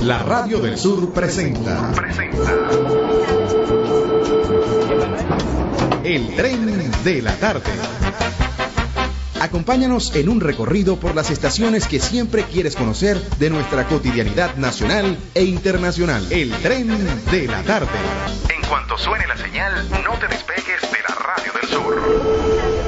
La Radio del Sur presenta El Tren de la Tarde. Acompáñanos en un recorrido por las estaciones que siempre quieres conocer de nuestra cotidianidad nacional e internacional. El Tren de la Tarde. En cuanto suene la señal, no te despegues de la Radio del Sur.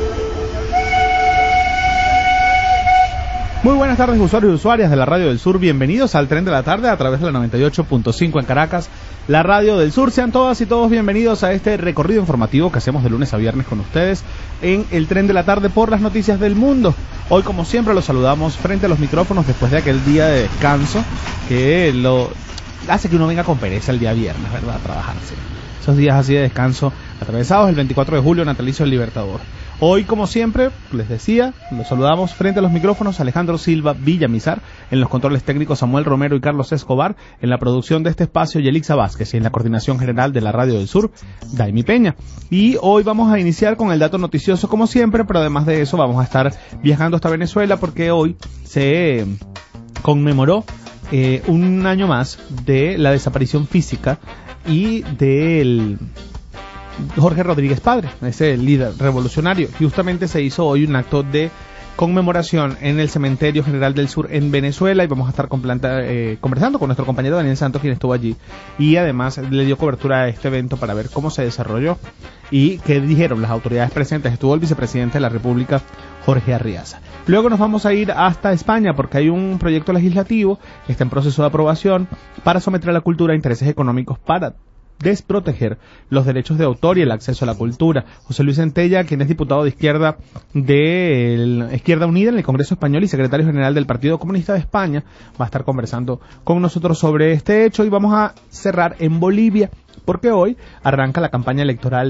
Muy buenas tardes, usuarios y usuarias de la Radio del Sur. Bienvenidos al Tren de la Tarde a través de la 98.5 en Caracas, la Radio del Sur. Sean todas y todos bienvenidos a este recorrido informativo que hacemos de lunes a viernes con ustedes en el Tren de la Tarde por las noticias del mundo. Hoy, como siempre, los saludamos frente a los micrófonos después de aquel día de descanso que lo hace que uno venga con pereza el día viernes, ¿verdad? A trabajarse. Esos días así de descanso atravesados el 24 de julio, natalicio del Libertador. Hoy, como siempre, les decía, los saludamos frente a los micrófonos Alejandro Silva Villamizar, en los controles técnicos Samuel Romero y Carlos Escobar, en la producción de este espacio Yelixa Vázquez y en la coordinación general de la Radio del Sur, Daimi Peña. Y hoy vamos a iniciar con el dato noticioso como siempre, pero además de eso vamos a estar viajando hasta Venezuela porque hoy se conmemoró un año más de la desaparición física y del Jorge Rodríguez Padre, ese líder revolucionario. Justamente se hizo hoy un acto de conmemoración en el Cementerio General del Sur en Venezuela y vamos a estar conversando con nuestro compañero Daniel Santos, quien estuvo allí y además le dio cobertura a este evento para ver cómo se desarrolló y qué dijeron las autoridades presentes. Estuvo el vicepresidente de la República, Jorge Arriaza. Luego nos vamos a ir hasta España porque hay un proyecto legislativo que está en proceso de aprobación para someter a la cultura a intereses económicos para desproteger los derechos de autor y el acceso a la cultura. José Luis Centella, quien es diputado de Izquierda Unida en el Congreso Español y secretario general del Partido Comunista de España, va a estar conversando con nosotros sobre este hecho. Y vamos a cerrar en Bolivia porque hoy arranca la campaña electoral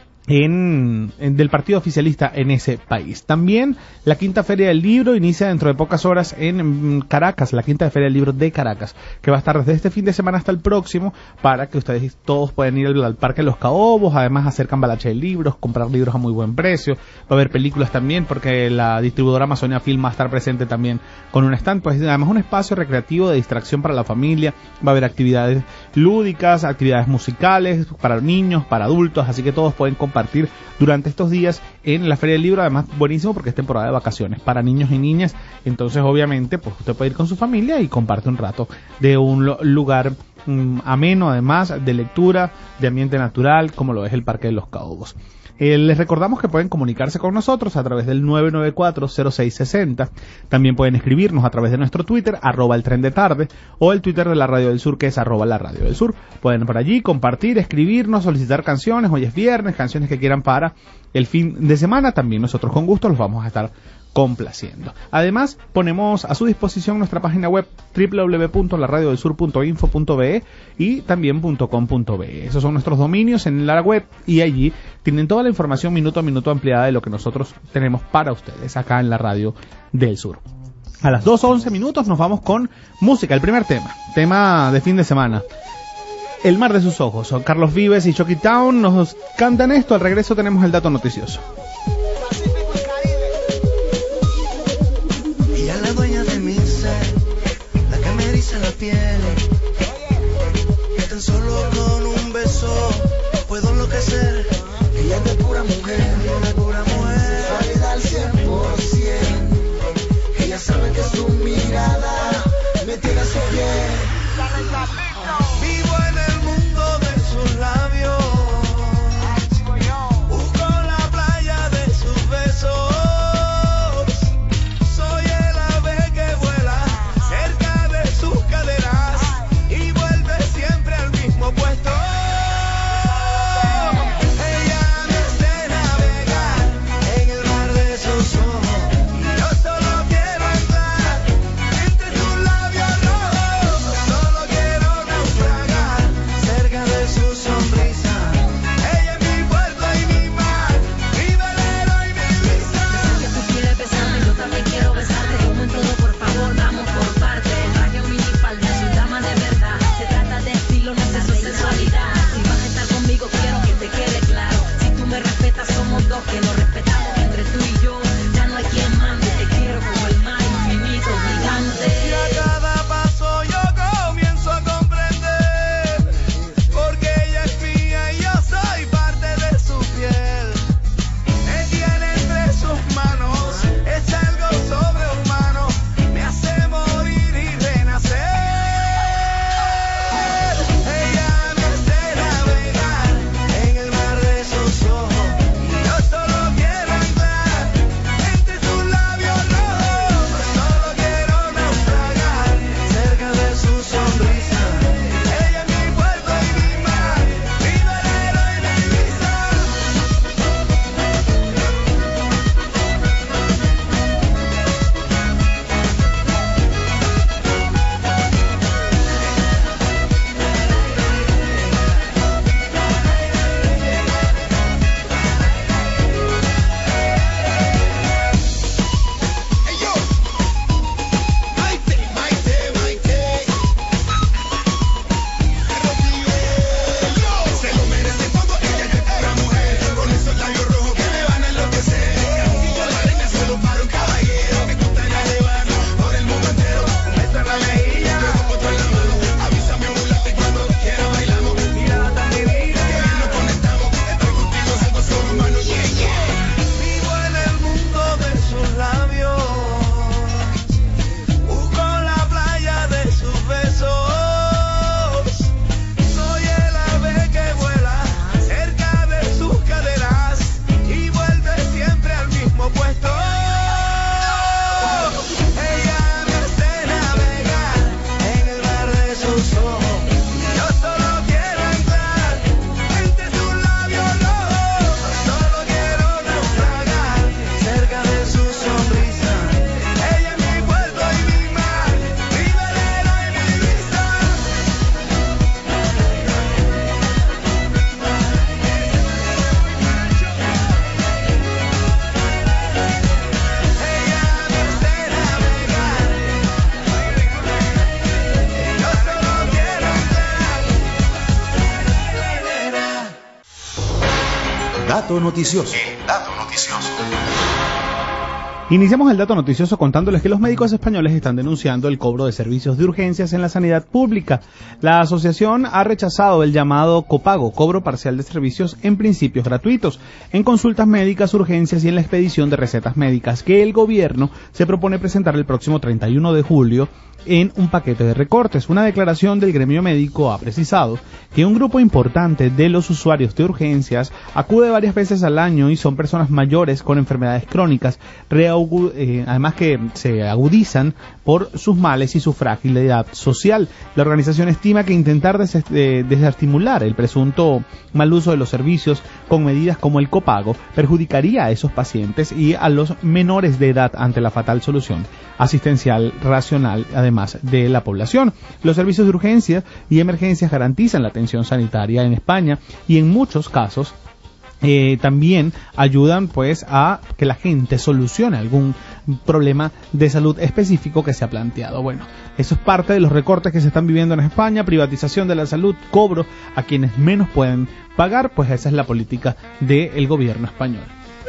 del partido oficialista en ese país. También la Quinta Feria del Libro inicia dentro de pocas horas en Caracas, la Quinta Feria del Libro de Caracas, que va a estar desde este fin de semana hasta el próximo, para que ustedes todos puedan ir al Parque de los Caobos, además hacer cambalache de libros, comprar libros a muy buen precio, va a haber películas también, porque la distribuidora Amazonia Film va a estar presente también con un stand, pues además un espacio recreativo de distracción para la familia, va a haber actividades lúdicas, actividades musicales para niños, para adultos, así que todos pueden compartir durante estos días en la Feria del Libro. Además, buenísimo porque es temporada de vacaciones para niños y niñas, entonces obviamente pues usted puede ir con su familia y comparte un rato de un lugar ameno, además de lectura, de ambiente natural, como lo es el Parque de los Caobos. Les recordamos que pueden comunicarse con nosotros a través del 994-0660. También pueden escribirnos a través de nuestro Twitter, @eltrendetarde, o el Twitter de la Radio del Sur, que es @la Radio del Sur. Pueden por allí compartir, escribirnos, solicitar canciones. Hoy es viernes, canciones que quieran para el fin de semana. También nosotros con gusto los vamos a estar complaciendo. Además, ponemos a su disposición nuestra página web www.laradiodelsur.info.be y también .com.be. Esos son nuestros dominios en la web y allí tienen toda la información minuto a minuto ampliada de lo que nosotros tenemos para ustedes acá en la Radio del Sur. A las 2:11 nos vamos con música. El primer tema de fin de semana, El mar de sus ojos. Son Carlos Vives y Chucky Town nos cantan esto. Al regreso tenemos el dato noticioso. La piel, que tan solo con un beso puedo enloquecer. Ella es de pura mujer, sexualidad al 100%. Ella sabe que su mirada me tiene a su piel. Vivo en el mundo de sus labios, busco la playa de dato noticioso. El dato noticioso. Iniciamos el dato noticioso contándoles que los médicos españoles están denunciando el cobro de servicios de urgencias en la sanidad pública. La asociación ha rechazado el llamado copago, cobro parcial de servicios en principios gratuitos, en consultas médicas, urgencias y en la expedición de recetas médicas, que el gobierno se propone presentar el próximo 31 de julio en un paquete de recortes. Una declaración del gremio médico ha precisado que un grupo importante de los usuarios de urgencias acude varias veces al año y son personas mayores con enfermedades crónicas, además que se agudizan por sus males y su fragilidad social. La organización estima que intentar desestimular el presunto mal uso de los servicios con medidas como el copago perjudicaría a esos pacientes y a los menores de edad ante la fatal solución asistencial racional, además de la población. Los servicios de urgencia y emergencias garantizan la atención sanitaria en España y en muchos casos también ayudan pues a que la gente solucione algún problema de salud específico que se ha planteado. Bueno, eso es parte de los recortes que se están viviendo en España: privatización de la salud, cobro a quienes menos pueden pagar, pues esa es la política del gobierno español.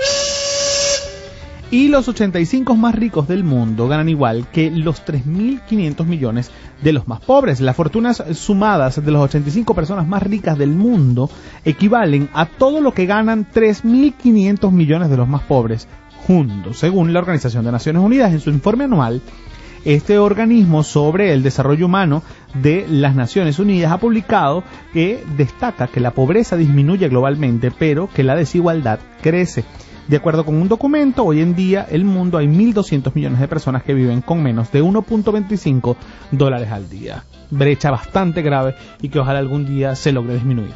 Y los 85 más ricos del mundo ganan igual que los 3.500 millones de los más pobres. Las fortunas sumadas de las 85 personas más ricas del mundo equivalen a todo lo que ganan 3.500 millones de los más pobres juntos, según la Organización de Naciones Unidas. En su informe anual, este organismo sobre el desarrollo humano de las Naciones Unidas ha publicado que destaca que la pobreza disminuye globalmente, pero que la desigualdad crece. De acuerdo con un documento, hoy en día en el mundo hay 1.200 millones de personas que viven con menos de $1.25 al día. Brecha bastante grave y que ojalá algún día se logre disminuir.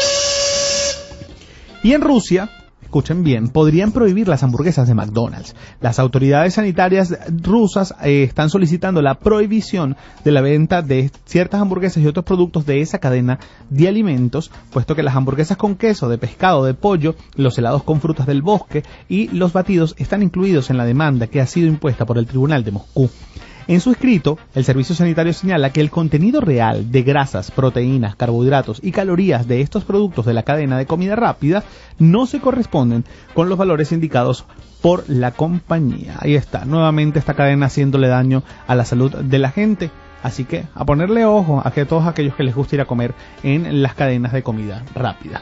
Y en Rusia, escuchen bien, podrían prohibir las hamburguesas de McDonald's. Las autoridades sanitarias rusas están solicitando la prohibición de la venta de ciertas hamburguesas y otros productos de esa cadena de alimentos, puesto que las hamburguesas con queso, de pescado, de pollo, los helados con frutas del bosque y los batidos están incluidos en la demanda que ha sido impuesta por el Tribunal de Moscú. En su escrito, el Servicio Sanitario señala que el contenido real de grasas, proteínas, carbohidratos y calorías de estos productos de la cadena de comida rápida no se corresponden con los valores indicados por la compañía. Ahí está, nuevamente esta cadena haciéndole daño a la salud de la gente. Así que a ponerle ojo a que todos aquellos que les gusta ir a comer en las cadenas de comida rápida.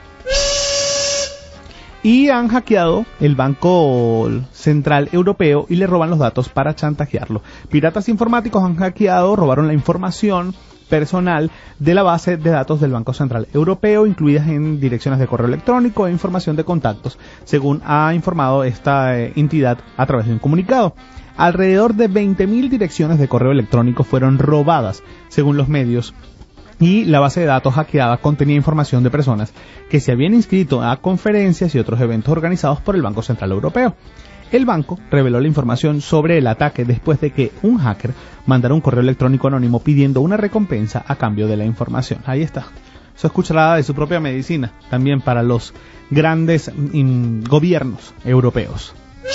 Y han hackeado el Banco Central Europeo y le roban los datos para chantajearlo. Piratas informáticos robaron la información personal de la base de datos del Banco Central Europeo, incluidas en direcciones de correo electrónico e información de contactos, según ha informado esta entidad a través de un comunicado. Alrededor de 20.000 direcciones de correo electrónico fueron robadas, según los medios, y la base de datos hackeada contenía información de personas que se habían inscrito a conferencias y otros eventos organizados por el Banco Central Europeo. El banco reveló la información sobre el ataque después de que un hacker mandara un correo electrónico anónimo pidiendo una recompensa a cambio de la información. Ahí está. Eso es cucharada de su propia medicina, también para los grandes gobiernos europeos.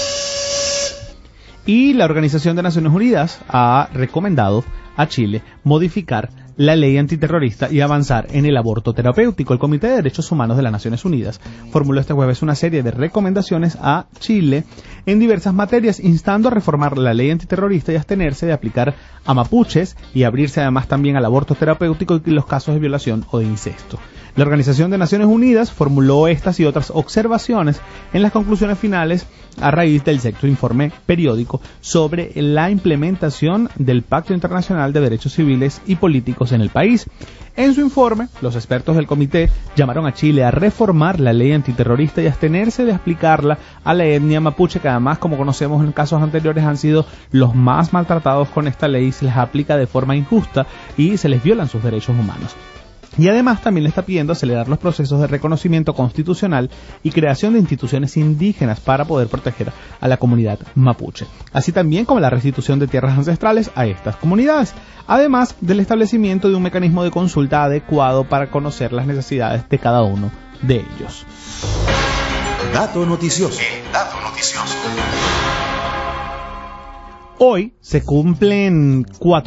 Y la Organización de Naciones Unidas ha recomendado a Chile modificar la ley antiterrorista y avanzar en el aborto terapéutico. El Comité de Derechos Humanos de las Naciones Unidas formuló este jueves una serie de recomendaciones a Chile en diversas materias, instando a reformar la ley antiterrorista y abstenerse de aplicar a mapuches y abrirse además también al aborto terapéutico y los casos de violación o de incesto. La Organización de Naciones Unidas formuló estas y otras observaciones en las conclusiones finales a raíz del sexto informe periódico sobre la implementación del Pacto Internacional de Derechos Civiles y Políticos en el país. En su informe, los expertos del comité llamaron a Chile a reformar la ley antiterrorista y abstenerse de aplicarla a la etnia mapuche, que además, como conocemos en casos anteriores, han sido los más maltratados con esta ley. Se les aplica de forma injusta y se les violan sus derechos humanos. Y además también le está pidiendo acelerar los procesos de reconocimiento constitucional y creación de instituciones indígenas para poder proteger a la comunidad mapuche, así también como la restitución de tierras ancestrales a estas comunidades, además del establecimiento de un mecanismo de consulta adecuado para conocer las necesidades de cada uno de ellos. Dato noticioso. El dato noticioso. Hoy se cumplen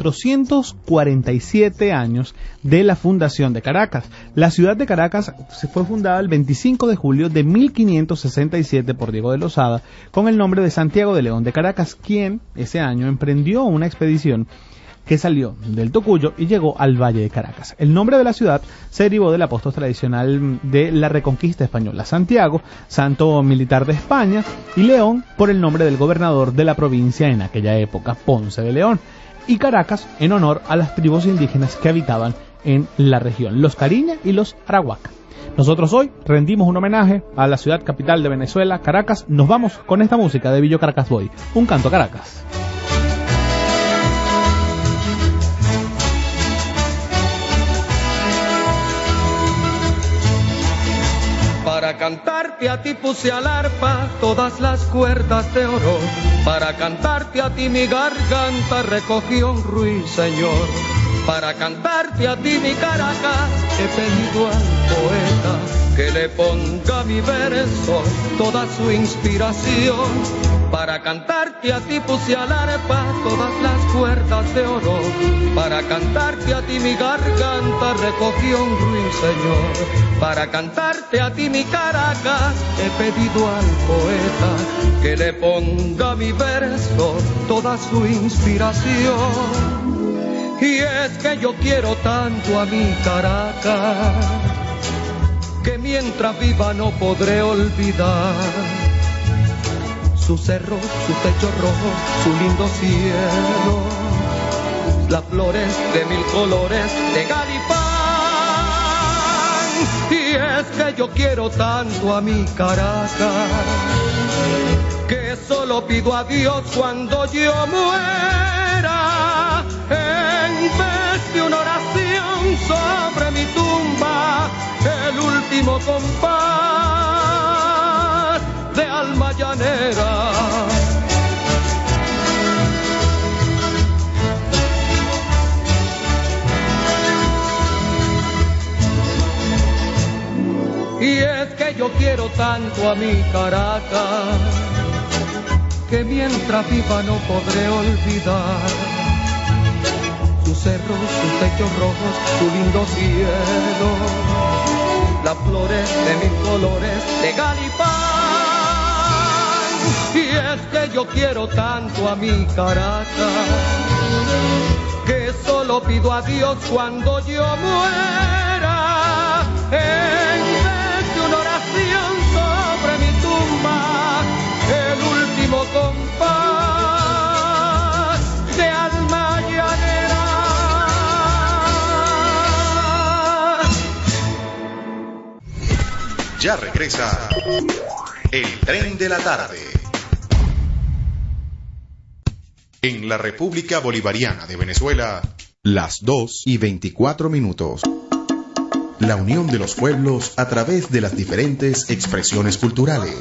447 años de la fundación de Caracas. La ciudad de Caracas fue fundada el 25 de julio de 1567 por Diego de Lozada con el nombre de Santiago de León de Caracas, quien ese año emprendió una expedición que salió del Tocuyo y llegó al Valle de Caracas. El nombre de la ciudad se derivó del apóstol tradicional de la Reconquista española, Santiago, santo militar de España, y León por el nombre del gobernador de la provincia en aquella época, Ponce de León, y Caracas en honor a las tribus indígenas que habitaban en la región, los Cariña y los Arahuaca. Nosotros hoy rendimos un homenaje a la ciudad capital de Venezuela, Caracas. Nos vamos con esta música de Billo Caracas Boy, un canto a Caracas. Para cantarte a ti puse al arpa todas las cuerdas de oro. Para cantarte a ti mi garganta recogió un ruiseñor. Para cantarte a ti mi Caracas he pedido al poeta que le ponga a mi verso toda su inspiración. Para cantarte a ti puse al arpa todas las cuerdas de oro. Para cantarte a ti mi garganta recogió un ruiseñor. Para cantarte a ti mi Caracas he pedido al poeta que le ponga a mi verso toda su inspiración. Y es que yo quiero tanto a mi Caracas que mientras viva no podré olvidar su cerro, su techo rojo, su lindo cielo, las flores de mil colores de Galipán. Y es que yo quiero tanto a mi Caracas que solo pido a Dios cuando yo muera, en vez de una oración sobre mi tumba, el último compás de alma llanera. Y es que yo quiero tanto a mi Caracas que mientras viva no podré olvidar sus cerros, sus techos rojos, su lindo cielo, las flores de mil colores de Galipán. Y es que yo quiero tanto a mi Caracas que solo pido a Dios cuando yo muera, en vez de una oración sobre mi tumba, el último compás de alma llanera. Ya regresa el tren de la tarde. En la República Bolivariana de Venezuela, las 2:24. La unión de los pueblos a través de las diferentes expresiones culturales.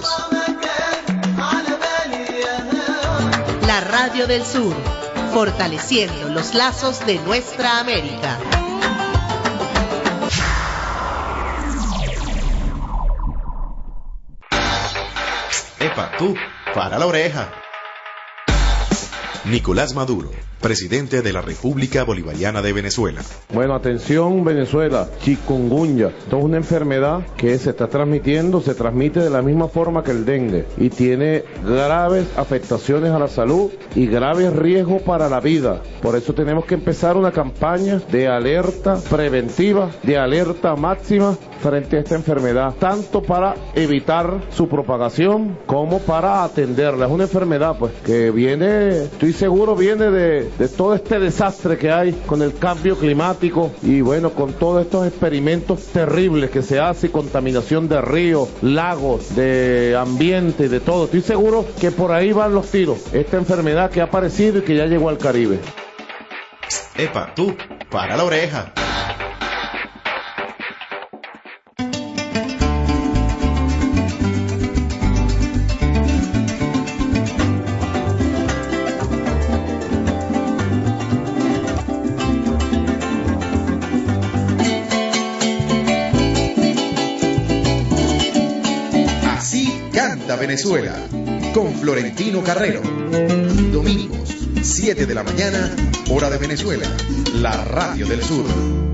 La Radio del Sur, fortaleciendo los lazos de nuestra América. Epa, tú, para la oreja. Nicolás Maduro, presidente de la República Bolivariana de Venezuela. Bueno, atención Venezuela, chikungunya. Esto es una enfermedad que se está transmitiendo, se transmite de la misma forma que el dengue y tiene graves afectaciones a la salud y graves riesgos para la vida. Por eso tenemos que empezar una campaña de alerta preventiva, de alerta máxima frente a esta enfermedad, tanto para evitar su propagación como para atenderla. Es una enfermedad pues que viene, estoy seguro, viene de todo este desastre que hay con el cambio climático y bueno, con todos estos experimentos terribles que se hace, contaminación de ríos, lagos, de ambiente y de todo. Estoy seguro que por ahí van los tiros. Esta enfermedad que ha aparecido y que ya llegó al Caribe. Epa, tú, para la oreja. Venezuela, con Florentino Carrero. Domingos, 7 de la mañana, hora de Venezuela, la radio del sur.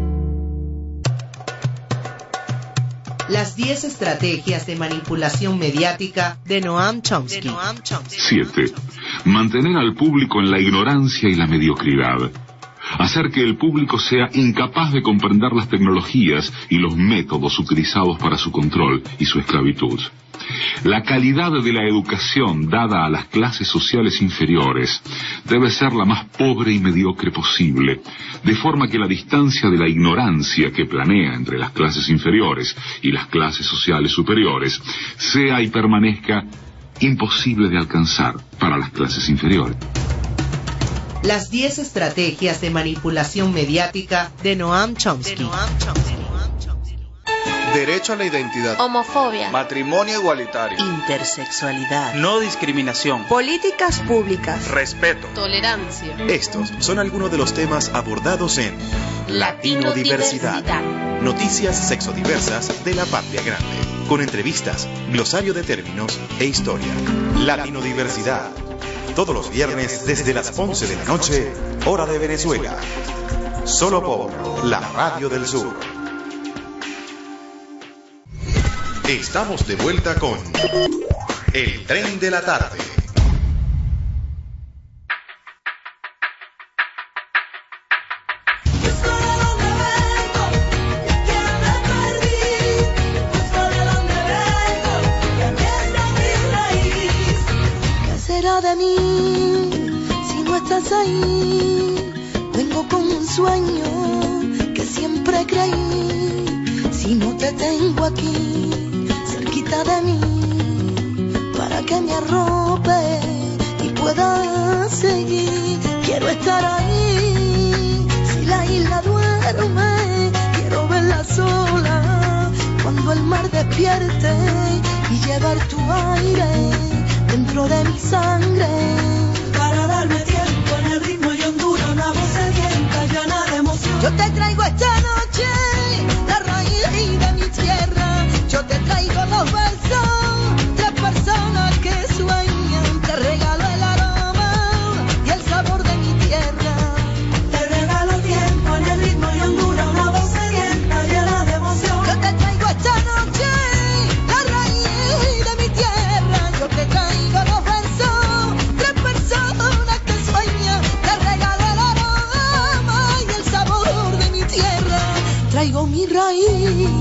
Las 10 estrategias de manipulación mediática de Noam Chomsky. 7. Mantener al público en la ignorancia y la mediocridad. Hacer que el público sea incapaz de comprender las tecnologías y los métodos utilizados para su control y su esclavitud. La calidad de la educación dada a las clases sociales inferiores debe ser la más pobre y mediocre posible, de forma que la distancia de la ignorancia que planea entre las clases inferiores y las clases sociales superiores sea y permanezca imposible de alcanzar para las clases inferiores. Las 10 estrategias de manipulación mediática de Noam Chomsky. Derecho a la identidad. Homofobia. Matrimonio igualitario. Intersexualidad. No discriminación. Políticas públicas. Respeto. Tolerancia. Estos son algunos de los temas abordados en Latino-Diversidad. Noticias sexodiversas de la patria grande. Con entrevistas, glosario de términos e historia. Latino-Diversidad. Todos los viernes desde las 11 de la noche, hora de Venezuela. Solo por la Radio del Sur. Estamos de vuelta con El Tren de la Tarde. De mí, si no estás ahí, vengo con un sueño que siempre creí. Si no te tengo aquí, cerquita de mí, para que me arrope y pueda seguir. Quiero estar ahí, si la isla duerme, quiero verla sola, cuando el mar despierte y llevar tu aire dentro de mi sangre, para darme tiempo en el ritmo y hondura, una voz sedienta llena de emoción. Yo te traigo esta noche la raíz de mi tierra, yo te traigo los versos de personas que sueñan, te regalo el aroma y el sabor de mi tierra. Te regalo tiempo en el ritmo y hondura, una voz sedienta llena de emoción. Yo te traigo esta noche la raíz de mi tierra, yo te traigo los versos de personas que sueñan, te regalo el aroma y el sabor de mi tierra. Traigo mi raíz.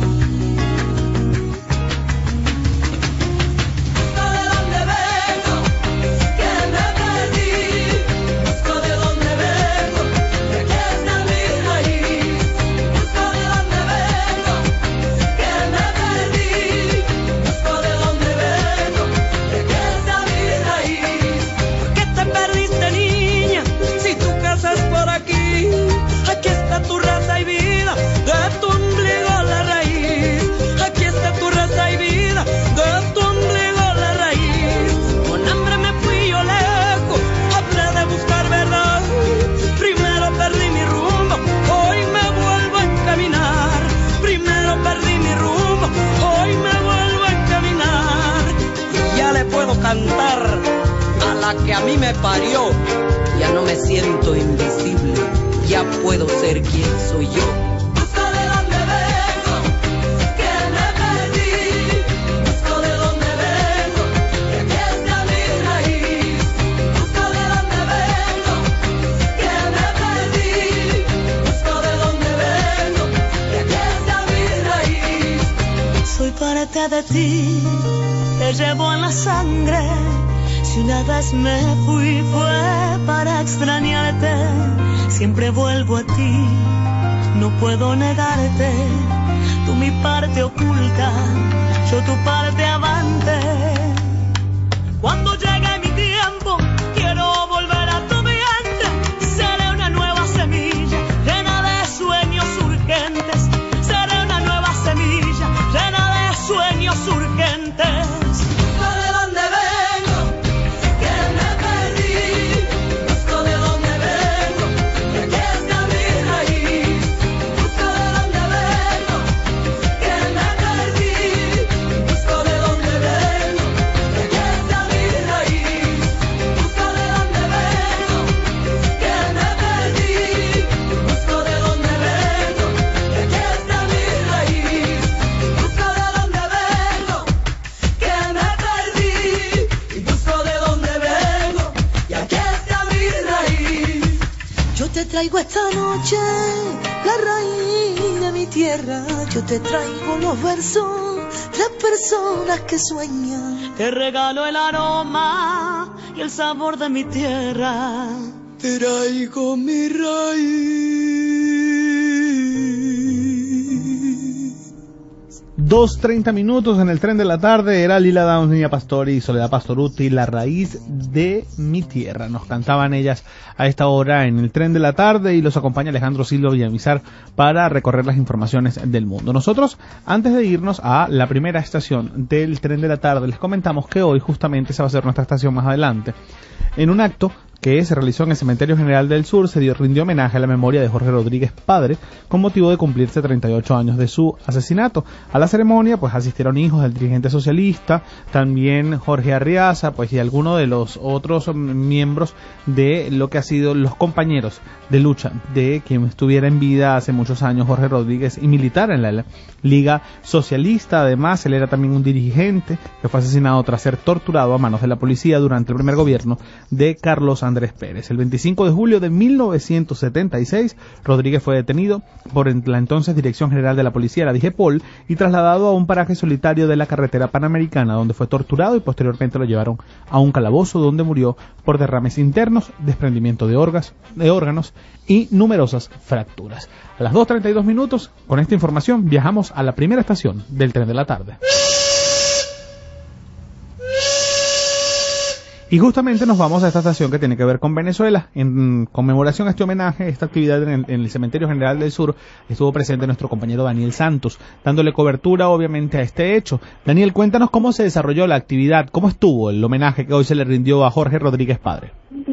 Tu raza y vida, de tu ombligo la raíz. Aquí está tu raza y vida, de tu ombligo la raíz. Con hambre me fui yo lejos, hablé de buscar verdad. Primero perdí mi rumbo, hoy me vuelvo a encaminar. Primero perdí mi rumbo, hoy me vuelvo a encaminar. Y ya le puedo cantar a la que a mí me parió. Ya no me siento invisible, ya puedo ser quien soy yo. Busco de dónde vengo, que me perdí. Busco de dónde vengo, que aquí está mi raíz. Busco de dónde vengo, que me perdí. Busco de dónde vengo, que aquí está mi raíz. Soy parte de ti, te llevo en la sangre. Si una vez me fui fue para extrañarte. Siempre vuelvo a ti, no puedo negarte. Tú mi parte oculta, yo tu parte amante. Cuando llegue mi tiempo, quiero volver a tu vientre. Seré una nueva semilla, llena de sueños urgentes. Seré una nueva semilla, llena de sueños urgentes. te traigo esta noche la raíz de mi tierra. Yo te traigo los versos, las personas que sueñan. Te regalo el aroma y el sabor de mi tierra. Te traigo mi raíz. 2:30 minutos en el tren de la tarde. Era Lila Downs, Niña Pastori y Soledad Pastorutti, La raíz de mi tierra. Nos cantaban ellas a esta hora en el tren de la tarde y los acompaña Alejandro Silva Villamizar para recorrer las informaciones del mundo. Nosotros, antes de irnos a la primera estación del tren de la tarde, les comentamos que hoy justamente se va a hacer nuestra estación más adelante. En un acto que se realizó en el Cementerio General del Sur, se rindió homenaje a la memoria de Jorge Rodríguez padre, con motivo de cumplirse 38 años de su asesinato. A la ceremonia pues asistieron hijos del dirigente socialista, también Jorge Arriaza, pues y algunos de los otros miembros de lo que ha sido los compañeros de lucha de quien estuviera en vida hace muchos años, Jorge Rodríguez, y militar en la Liga Socialista. Además, él era también un dirigente que fue asesinado tras ser torturado a manos de la policía durante el primer gobierno de Carlos Andrés Pérez. El 25 de julio de 1976, Rodríguez fue detenido por la entonces Dirección General de la Policía, la DIGEPOL, y trasladado a un paraje solitario de la carretera Panamericana, donde fue torturado y posteriormente lo llevaron a un calabozo donde murió por derrames internos, desprendimiento de órganos y numerosas fracturas. A las 2:32 minutos, con esta información, viajamos a la primera estación del tren de la tarde. Y justamente nos vamos a esta estación que tiene que ver con Venezuela. En conmemoración a este homenaje, esta actividad en el Cementerio General del Sur, estuvo presente nuestro compañero Daniel Santos, dándole cobertura obviamente a este hecho. Daniel, cuéntanos cómo se desarrolló la actividad, cómo estuvo el homenaje que hoy se le rindió a Jorge Rodríguez padre.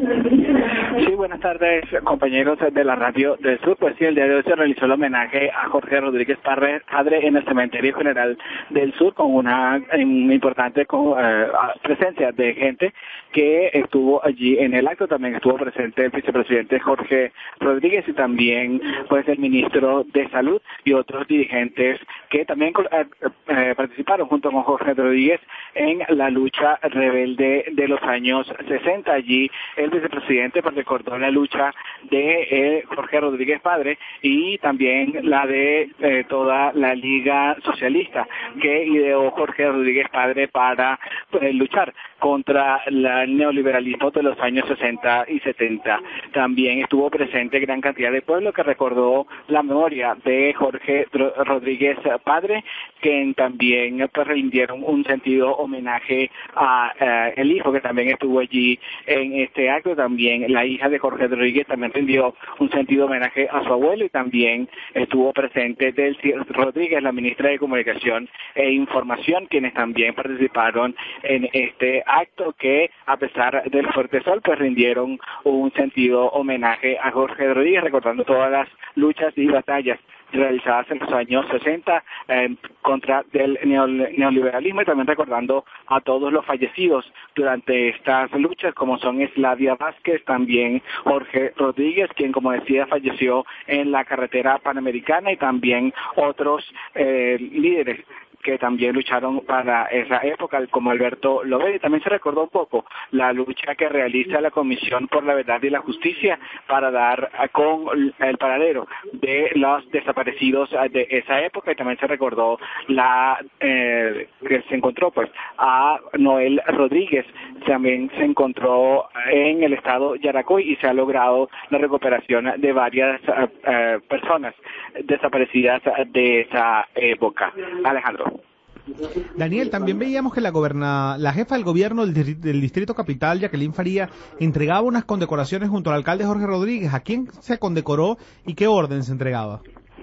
Sí, buenas tardes, compañeros de la Radio del Sur. Pues sí, el día de hoy se realizó el homenaje a Jorge Rodríguez padre en el Cementerio General del Sur, con una importante presencia de gente que estuvo allí en el acto. También estuvo presente el vicepresidente Jorge Rodríguez y también pues el ministro de Salud y otros dirigentes que también participaron junto con Jorge Rodríguez en la lucha rebelde de los años 60. Allí el vicepresidente recordó la lucha de Jorge Rodríguez padre y también la de toda la Liga Socialista que ideó Jorge Rodríguez padre para luchar contra el neoliberalismo de los años 60 y 70. También estuvo presente gran cantidad de pueblo que recordó la memoria de Jorge Rodríguez padre, que también pues rindieron un sentido homenaje a el hijo que también estuvo allí en este acto. También la hija de Jorge Rodríguez también rindió un sentido homenaje a su abuelo y también estuvo presente Delcy Rodríguez, la ministra de Comunicación e Información, quienes también participaron en este acto que a pesar del fuerte sol pues rindieron un sentido homenaje a Jorge Rodríguez, recordando todas las luchas y batallas realizadas en los años 60 contra el neoliberalismo y también recordando a todos los fallecidos durante estas luchas, como son Eslavia Vázquez, también Jorge Rodríguez, quien como decía falleció en la carretera Panamericana, y también otros líderes que también lucharon para esa época, como Alberto Lobel. Y también se recordó un poco la lucha que realiza la Comisión por la Verdad y la Justicia para dar con el paradero de los desaparecidos de esa época, y también se recordó que se encontró pues a Noel Rodríguez, también se encontró en el estado Yaracuy y se ha logrado la recuperación de varias personas desaparecidas de esa época. Alejandro. Daniel, también veíamos que la jefa del gobierno del Distrito Capital, Jacqueline Faría, entregaba unas condecoraciones junto al alcalde Jorge Rodríguez. ¿A quién se condecoró y qué orden se entregaba?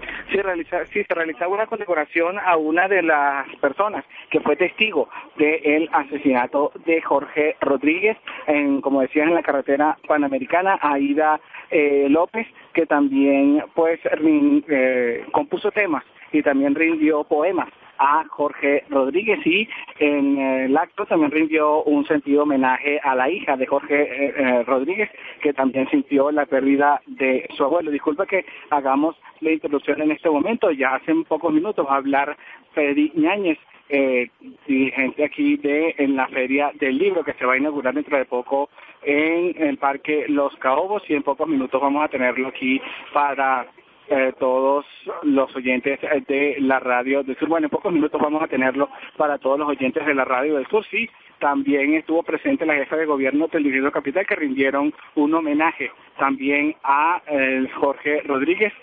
Se realizaba una condecoración a una de las personas que fue testigo del asesinato de Jorge Rodríguez, como decías, en la carretera Panamericana, Aida López, que también pues compuso temas y también rindió poemas a Jorge Rodríguez, y en el acto también rindió un sentido homenaje a la hija de Jorge Rodríguez, que también sintió la pérdida de su abuelo. Disculpa que hagamos la introducción en este momento, ya hace pocos minutos va a hablar Freddy Ñáñez, dirigente aquí en la Feria del Libro, que se va a inaugurar dentro de poco en el Parque Los Caobos, y en pocos minutos vamos a tenerlo aquí para todos los oyentes de la Radio del Sur. Bueno, en pocos minutos vamos a tenerlo para todos los oyentes de la Radio del Sur. Sí, también estuvo presente la jefa de gobierno del Distrito Capital, que rindieron un homenaje también a Jorge Rodríguez.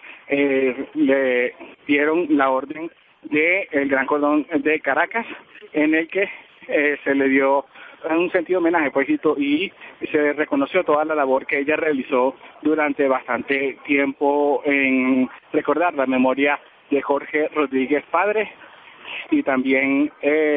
Le dieron la orden del Gran Cordón de Caracas, en el que se le dio un sentido homenaje, pues, y se reconoció toda la labor que ella realizó durante bastante tiempo en recordar la memoria de Jorge Rodríguez padre, y también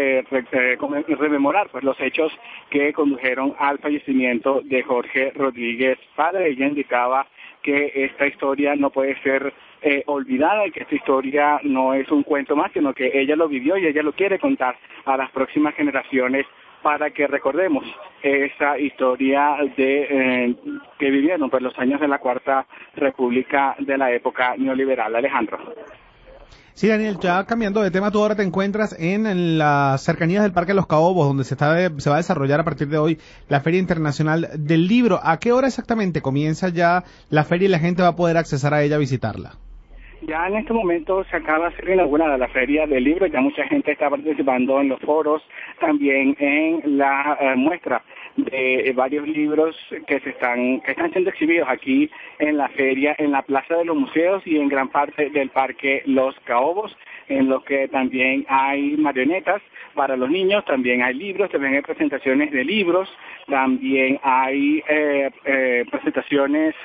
rememorar pues los hechos que condujeron al fallecimiento de Jorge Rodríguez padre. Ella indicaba que esta historia no puede ser olvidada, y que esta historia no es un cuento más, sino que ella lo vivió y ella lo quiere contar a las próximas generaciones, para que recordemos esa historia de que vivieron pues los años de la Cuarta República de la época neoliberal. Alejandro. Sí, Daniel, ya cambiando de tema, tú ahora te encuentras en las cercanías del Parque Los Caobos, donde se va a desarrollar a partir de hoy la Feria Internacional del Libro. ¿A qué hora exactamente comienza ya la feria y la gente va a poder accesar a ella, a visitarla? Ya en este momento se acaba de ser inaugurada la Feria del Libro, ya mucha gente está participando en los foros, también en la muestra de varios libros que están siendo exhibidos aquí en la feria, en la Plaza de los Museos y en gran parte del Parque Los Caobos, en los que también hay marionetas para los niños, también hay libros, también hay presentaciones de libros, también hay presentaciones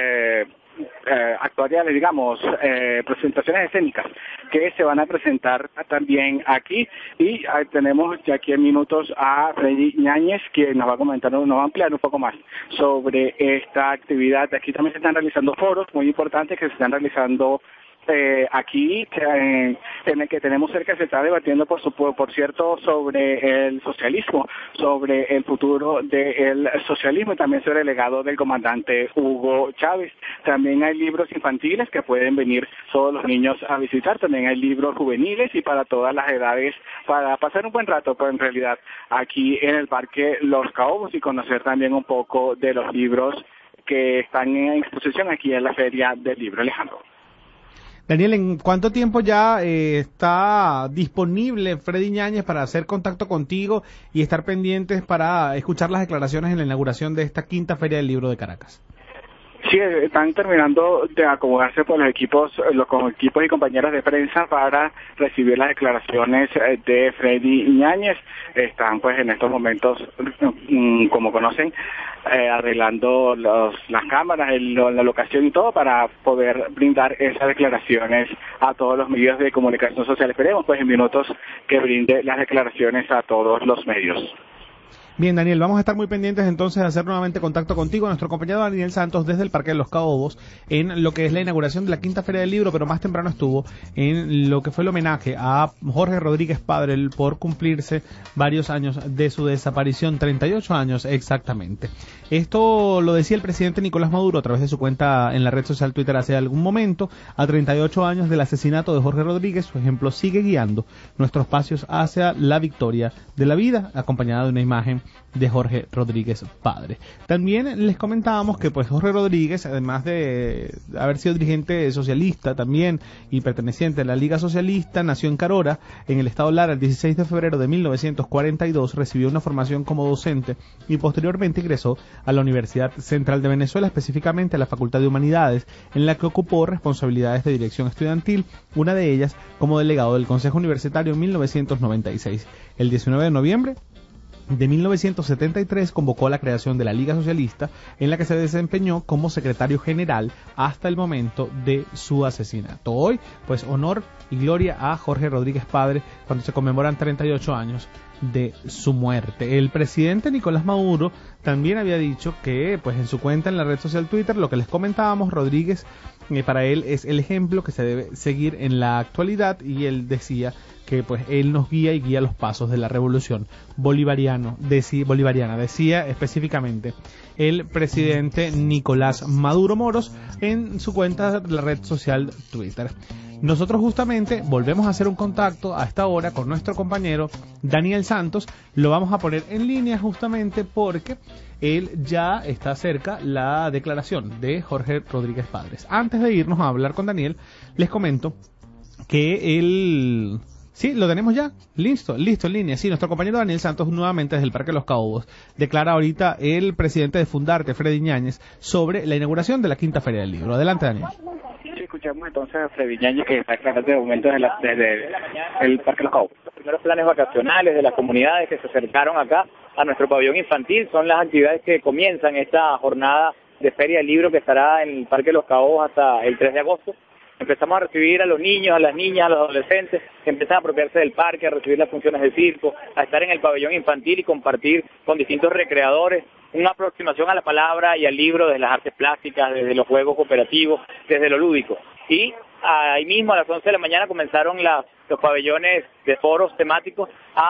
actuariales, digamos, presentaciones escénicas que se van a presentar también aquí, y tenemos ya aquí en minutos a Freddy Ñáñez, que nos va a comentar, nos va a ampliar un poco más sobre esta actividad. Aquí también se están realizando foros muy importantes que se están realizando aquí, en el que tenemos cerca, se está debatiendo por cierto sobre el socialismo, sobre el futuro del socialismo, y también sobre el legado del comandante Hugo Chávez. También hay libros infantiles que pueden venir todos los niños a visitar, también hay libros juveniles y para todas las edades, para pasar un buen rato, pues, en realidad, aquí en el Parque Los Caobos, y conocer también un poco de los libros que están en exposición aquí en la Feria del Libro. Alejandro. Daniel, ¿en cuánto tiempo ya está disponible Freddy Ñáñez para hacer contacto contigo y estar pendientes para escuchar las declaraciones en la inauguración de esta quinta Feria del Libro de Caracas? Sí, están terminando de acomodarse por los equipos y compañeras de prensa para recibir las declaraciones de Freddy Ñáñez. Están pues en estos momentos, como conocen, arreglando las cámaras, la locación y todo para poder brindar esas declaraciones a todos los medios de comunicación social. Esperemos pues en minutos que brinde las declaraciones a todos los medios. Bien, Daniel, vamos a estar muy pendientes entonces de hacer nuevamente contacto contigo, nuestro compañero Daniel Santos, desde el Parque de los Caobos, en lo que es la inauguración de la quinta Feria del Libro, pero más temprano estuvo en lo que fue el homenaje a Jorge Rodríguez padre por cumplirse varios años de su desaparición, 38 años exactamente. Esto lo decía el presidente Nicolás Maduro a través de su cuenta en la red social Twitter hace algún momento. A 38 años del asesinato de Jorge Rodríguez, su ejemplo sigue guiando nuestros pasos hacia la victoria de la vida, acompañada de una imagen de Jorge Rodríguez padre. También les comentábamos que pues Jorge Rodríguez, además de haber sido dirigente socialista también y perteneciente a la Liga Socialista, nació en Carora, en el estado Lara, el 16 de febrero de 1942, recibió una formación como docente y posteriormente ingresó a la Universidad Central de Venezuela, específicamente a la Facultad de Humanidades, en la que ocupó responsabilidades de dirección estudiantil, una de ellas como delegado del Consejo Universitario en 1996. El 19 de noviembre de 1973 convocó a la creación de la Liga Socialista, en la que se desempeñó como secretario general hasta el momento de su asesinato. Hoy, pues, honor y gloria a Jorge Rodríguez padre cuando se conmemoran 38 años de su muerte. El presidente Nicolás Maduro también había dicho que, pues, en su cuenta en la red social Twitter, lo que les comentábamos, Rodríguez para él es el ejemplo que se debe seguir en la actualidad, y él decía que pues él nos guía y guía los pasos de la revolución bolivariana, decía específicamente el presidente Nicolás Maduro Moros en su cuenta de la red social Twitter. nosotros justamente volvemos a hacer un contacto a esta hora con nuestro compañero Daniel Santos. Lo vamos a poner en línea justamente porque él ya está cerca la declaración de Jorge Rodríguez Padres. Antes de irnos a hablar con Daniel, les comento que él... Sí, lo tenemos ya, listo en línea. Sí, nuestro compañero Daniel Santos, nuevamente desde el Parque Los Caobos, declara ahorita el presidente de Fundarte, Freddy Ñáñez, sobre la inauguración de la quinta Feria del Libro. Adelante, Daniel. Sí, escuchamos entonces a Freddy Ñáñez, que está declarando de momento desde el Parque Los Caobos. Los primeros planes vacacionales de las comunidades que se acercaron acá a nuestro pabellón infantil son las actividades que comienzan esta jornada de Feria del Libro que estará en el Parque Los Caobos hasta el 3 de agosto. Empezamos a recibir a los niños, a las niñas, a los adolescentes, que empiezan a apropiarse del parque, a recibir las funciones de circo, a estar en el pabellón infantil y compartir con distintos recreadores una aproximación a la palabra y al libro desde las artes plásticas, desde los juegos cooperativos, desde lo lúdico. Y ahí mismo a las 11 de la mañana comenzaron los pabellones de foros temáticos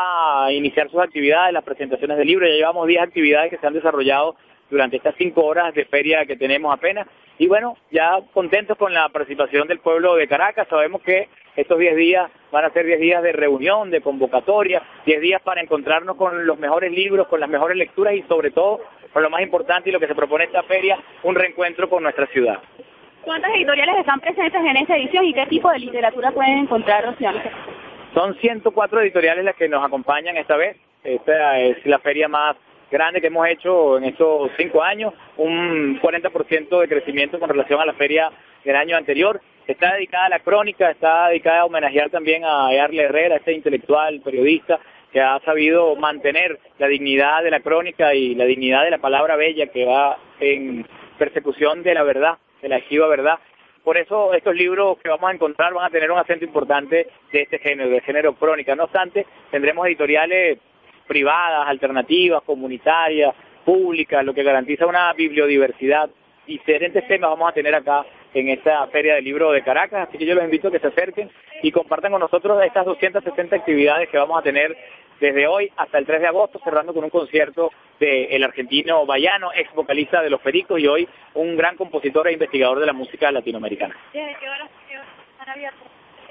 a iniciar sus actividades, las presentaciones de libros. Ya llevamos 10 actividades que se han desarrollado durante estas 5 horas de feria que tenemos apenas. Y bueno, ya contentos con la participación del pueblo de Caracas. Sabemos que estos 10 días van a ser 10 días de reunión, de convocatoria, 10 días para encontrarnos con los mejores libros, con las mejores lecturas y sobre todo, con lo más importante y lo que se propone esta feria, un reencuentro con nuestra ciudad. ¿Cuántas editoriales están presentes en esta edición y qué tipo de literatura pueden encontrar, Rociano? Son 104 editoriales las que nos acompañan esta vez. Esta es la feria más grande que hemos hecho en estos 5 años, un 40% de crecimiento con relación a la feria del año anterior. Está dedicada a la crónica, está dedicada a homenajear también a Earle Herrera, este intelectual, periodista, que ha sabido mantener la dignidad de la crónica y la dignidad de la palabra bella, que va en persecución de la verdad, de la esquiva verdad. Por eso estos libros que vamos a encontrar van a tener un acento importante de este género, del género crónica. No obstante, tendremos editoriales privadas, alternativas, comunitarias, públicas, lo que garantiza una bibliodiversidad. Diferentes temas vamos a tener acá en esta Feria del Libro de Caracas, así que yo los invito a que se acerquen y compartan con nosotros estas 260 actividades que vamos a tener desde hoy hasta el 3 de agosto, cerrando con un concierto del argentino Bayano, ex vocalista de Los Pericos y hoy un gran compositor e investigador de la música latinoamericana. ¿Desde qué horas están abiertos?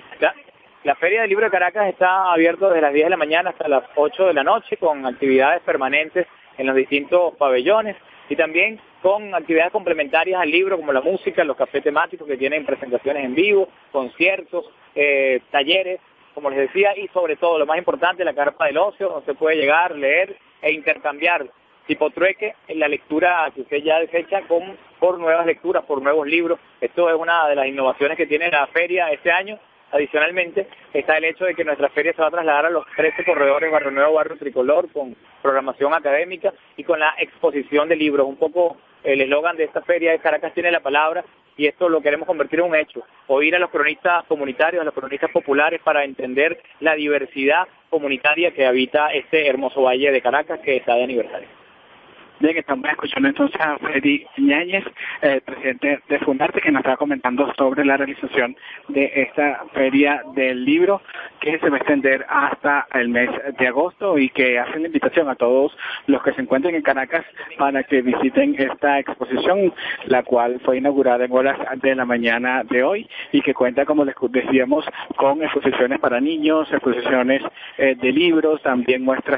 La Feria del Libro de Caracas está abierta desde las 10 de la mañana hasta las 8 de la noche con actividades permanentes en los distintos pabellones y también con actividades complementarias al libro como la música, los cafés temáticos que tienen presentaciones en vivo, conciertos, talleres, como les decía, y sobre todo, lo más importante, la carpa del ocio, donde se puede llegar, leer e intercambiar tipo trueque en la lectura que usted ya desecha por nuevas lecturas, por nuevos libros. Esto es una de las innovaciones que tiene la feria este año. Adicionalmente, está el hecho de que nuestra feria se va a trasladar a los 13 corredores Barrio Nuevo, Barrio Tricolor, con programación académica y con la exposición de libros. Un poco el eslogan de esta feria es Caracas tiene la palabra, y esto lo queremos convertir en un hecho. Oír a los cronistas comunitarios, a los cronistas populares, para entender la diversidad comunitaria que habita este hermoso valle de Caracas, que está de aniversario. Bien, estamos escuchando entonces a Freddy Ñáñez, presidente de Fundarte, que nos está comentando sobre la realización de esta feria del libro que se va a extender hasta el mes de agosto y que hace la invitación a todos los que se encuentren en Caracas para que visiten esta exposición, la cual fue inaugurada en horas de la mañana de hoy y que cuenta, como les decíamos, con exposiciones para niños, exposiciones de libros, también muestras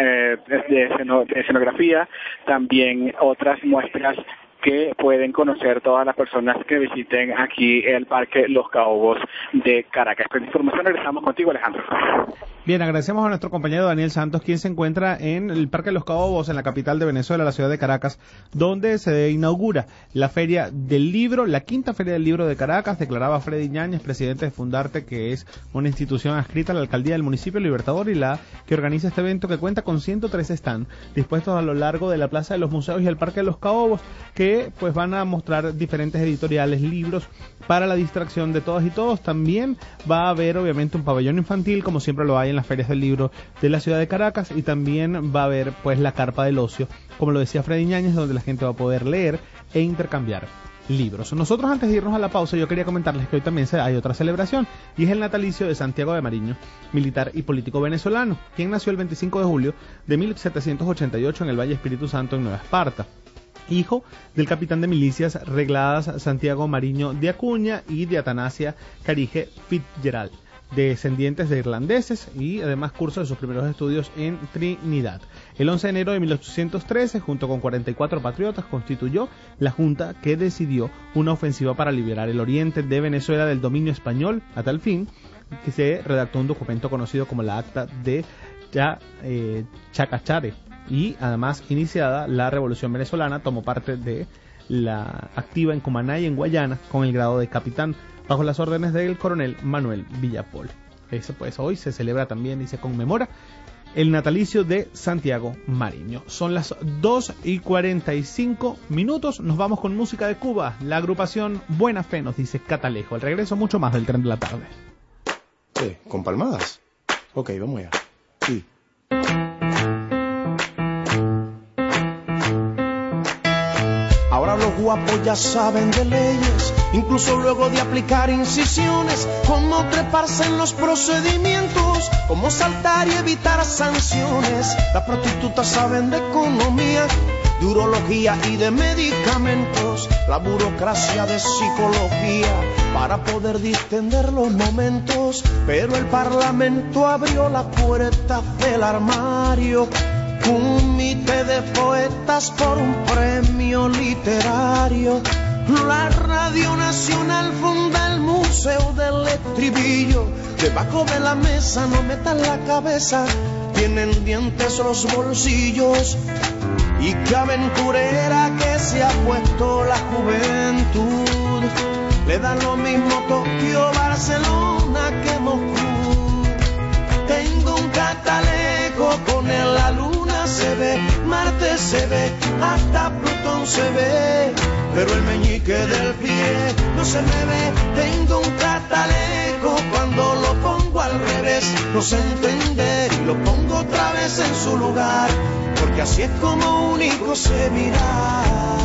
de escenografía, también otras muestras que pueden conocer todas las personas que visiten aquí el Parque Los Caobos de Caracas. Con información regresamos contigo, Alejandro. Bien, agradecemos a nuestro compañero Daniel Santos, quien se encuentra en el Parque Los Caobos, en la capital de Venezuela, la ciudad de Caracas, donde se inaugura la Feria del Libro, la quinta Feria del Libro de Caracas. Declaraba Freddy Ñáñez, presidente de Fundarte, que es una institución adscrita a la alcaldía del municipio Libertador y la que organiza este evento, que cuenta con 103 stands dispuestos a lo largo de la Plaza de los Museos y el Parque de Los Caobos, que pues van a mostrar diferentes editoriales, libros para la distracción de todas y todos. También va a haber obviamente un pabellón infantil, como siempre lo hay en las ferias del libro de la ciudad de Caracas, y también va a haber pues la carpa del ocio, como lo decía Freddy Ñáñez, donde la gente va a poder leer e intercambiar libros. Nosotros, antes de irnos a la pausa, yo quería comentarles que hoy también hay otra celebración, y es el natalicio de Santiago de Mariño, militar y político venezolano, quien nació el 25 de julio de 1788 en el Valle Espíritu Santo, en Nueva Esparta. hijo del capitán de milicias regladas Santiago Mariño de Acuña y de Atanasia Carige Fitzgerald, descendientes de irlandeses, y además cursó sus primeros estudios en Trinidad. El 11 de enero de 1813, junto con 44 patriotas, constituyó la junta que decidió una ofensiva para liberar el oriente de Venezuela del dominio español. A tal fin que se redactó un documento conocido como la Acta de Chacachare, y además, iniciada la Revolución Venezolana, tomó parte de la activa en Cumaná y en Guayana con el grado de capitán, bajo las órdenes del coronel Manuel Villapol. Pues hoy se celebra también y se conmemora el natalicio de Santiago Mariño. Son las 2:45. Nos vamos con música de Cuba. La agrupación Buena Fe nos dice Catalejo. Al regreso, mucho más del Tren de la Tarde. ¿Con palmadas? Ok, vamos allá. Sí. Ahora los guapos ya saben de leyes, incluso luego de aplicar incisiones, cómo treparse en los procedimientos, cómo saltar y evitar sanciones. Las prostitutas saben de economía, de urología y de medicamentos, la burocracia de psicología, para poder distender los momentos. Pero el Parlamento abrió la puerta del armario, un comité de poetas por un premio literario. La Radio Nacional funda el Museo del Estribillo. Debajo de la mesa no metan la cabeza, tienen dientes los bolsillos. Y qué aventurera que se ha puesto la juventud. Le da lo mismo Tokio, Barcelona que Moscú. Tengo un catalejo, con él la luna se ve, Marte se ve, hasta Plutón se ve, pero el meñique del pie no se me ve. Tengo un catalejo, cuando lo pongo al revés no sé entender, y lo pongo otra vez en su lugar, porque así es como un hijo se mira.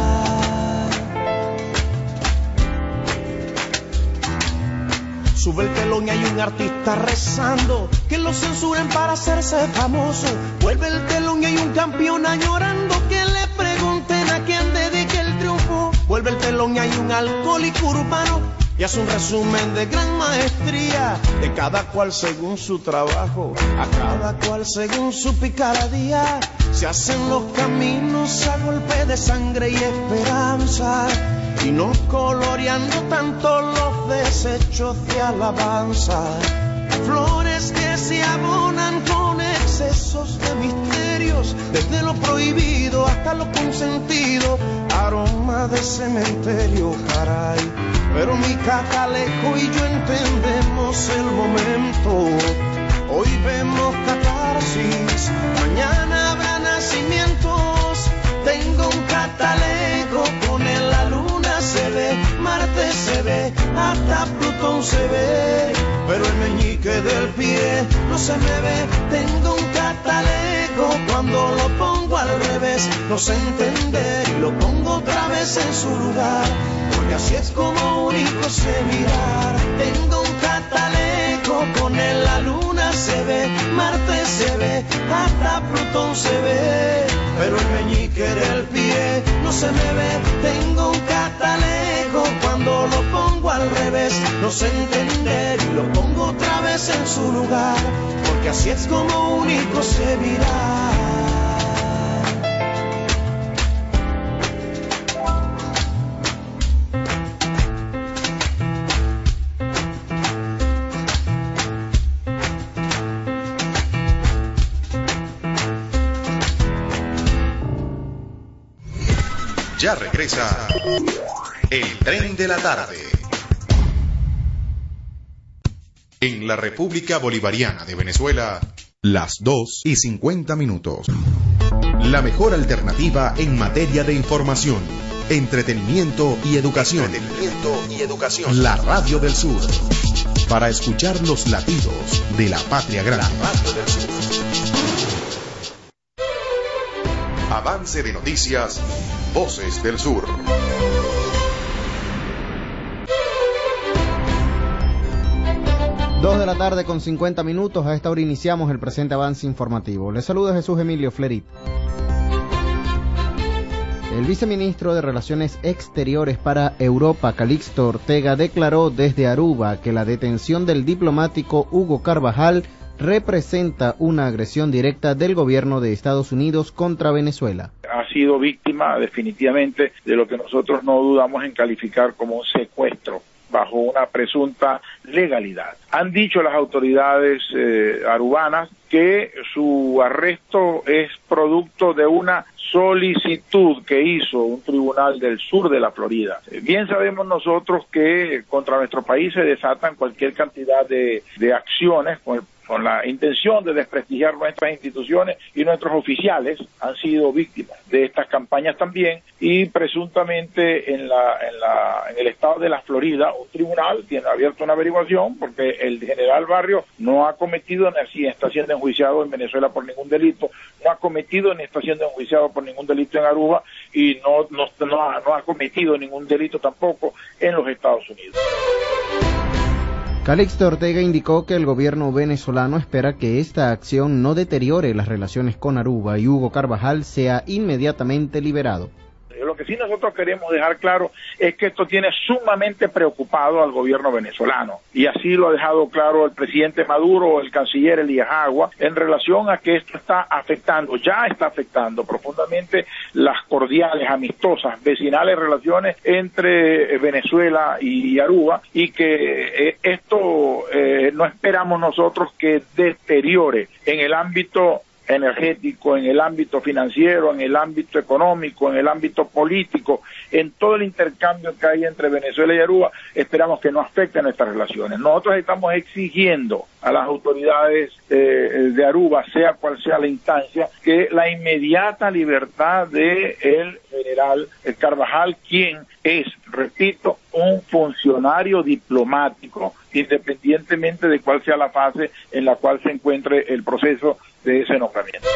Sube el telón y hay un artista rezando que lo censuren para hacerse famoso. Vuelve el telón y hay un campeón añorando que le pregunten a quién dedique el triunfo. Vuelve el telón y hay un alcohólico urbano y hace un resumen de gran maestría, de cada cual según su trabajo, a cada cual según su picardía. Se hacen los caminos a golpe de sangre y esperanza, y no coloreando tanto los desechos de alabanza. Flores que se abonan con excesos de misterios, desde lo prohibido hasta lo consentido, aroma de cementerio, caray. Pero mi catalejo y yo entendemos el momento. Hoy vemos catarsis, mañana habrá nacimientos. Tengo un catalejo, con él la luna se ve, Marte se ve, hasta Plutón se ve, pero el meñique del pie no se me ve. Tengo un catalejo, cuando lo pongo al revés no sé entender, y lo pongo otra vez en su lugar, porque así es como un hijo se mirar. Tengo un catalejo, con él la luna se ve, Marte se ve, hasta Plutón se ve, pero el meñique del pie no se me ve. Tengo un catalejo, cuando lo pongo al revés no sé entender, y lo pongo otra vez en su lugar, porque así es como un hijo se mira. Ya regresa el Tren de la Tarde. En la República Bolivariana de Venezuela, las 2:50. La mejor alternativa en materia de información, entretenimiento y educación. La Radio del Sur. Para escuchar los latidos de la patria grande. Avance de noticias. Voces del Sur. Dos de la tarde con 50 minutos. A esta hora iniciamos el presente avance informativo. Les saluda Jesús Emilio Flerit. El viceministro de Relaciones Exteriores para Europa, Calixto Ortega, declaró desde Aruba que la detención del diplomático Hugo Carvajal representa una agresión directa del gobierno de Estados Unidos contra Venezuela. Ha sido víctima definitivamente de lo que nosotros no dudamos en calificar como un secuestro bajo una presunta legalidad. Han dicho las autoridades arubanas que su arresto es producto de una solicitud que hizo un tribunal del sur de la Florida. Bien sabemos nosotros que contra nuestro país se desatan cualquier cantidad de acciones con la intención de desprestigiar nuestras instituciones, y nuestros oficiales han sido víctimas de estas campañas también, y presuntamente en el estado de la Florida un tribunal tiene abierto una averiguación porque el general Barrios no ha cometido ni está siendo enjuiciado en Venezuela por ningún delito, no ha cometido ni está siendo enjuiciado por ningún delito en Aruba, y no ha cometido ningún delito tampoco en los Estados Unidos. Calixto Ortega indicó que el gobierno venezolano espera que esta acción no deteriore las relaciones con Aruba y Hugo Carvajal sea inmediatamente liberado. Lo que sí nosotros queremos dejar claro es que esto tiene sumamente preocupado al gobierno venezolano, y así lo ha dejado claro el presidente Maduro, el canciller Elías Agua, en relación a que esto ya está afectando profundamente las cordiales, amistosas, vecinales relaciones entre Venezuela y Aruba, y que esto no esperamos nosotros que deteriore en el ámbito energético, en el ámbito financiero, en el ámbito económico, en el ámbito político, en todo el intercambio que hay entre Venezuela y Aruba. Esperamos que no afecte nuestras relaciones. Nosotros estamos exigiendo a las autoridades de Aruba, sea cual sea la instancia, que la inmediata libertad de el general Carvajal, quien es, repito, un funcionario diplomático, independientemente de cuál sea la fase en la cual se encuentre el proceso de ese nombramiento.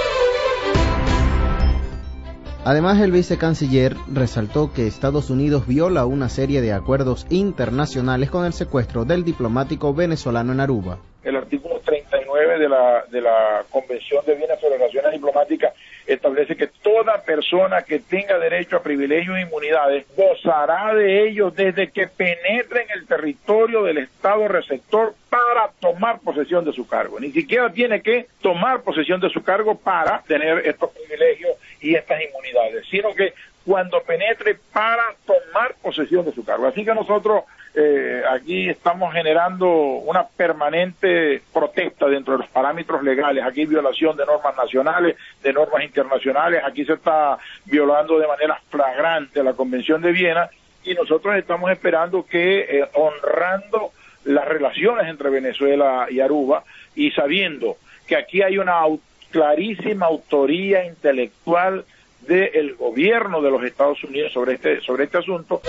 Además, el vicecanciller resaltó que Estados Unidos viola una serie de acuerdos internacionales con el secuestro del diplomático venezolano en Aruba. El artículo 39 de la Convención de Viena sobre Relaciones Diplomáticas establece que toda persona que tenga derecho a privilegios e inmunidades gozará de ellos desde que penetre en el territorio del Estado receptor para tomar posesión de su cargo. Ni siquiera tiene que tomar posesión de su cargo para tener estos privilegios y estas inmunidades, sino que cuando penetre para tomar posesión de su cargo. Así que nosotros aquí estamos generando una permanente protesta dentro de los parámetros legales. Aquí hay violación de normas nacionales, de normas internacionales, aquí se está violando de manera flagrante la Convención de Viena, y nosotros estamos esperando que honrando las relaciones entre Venezuela y Aruba, y sabiendo que aquí hay una clarísima autoría intelectual del gobierno de los Estados Unidos sobre este asunto.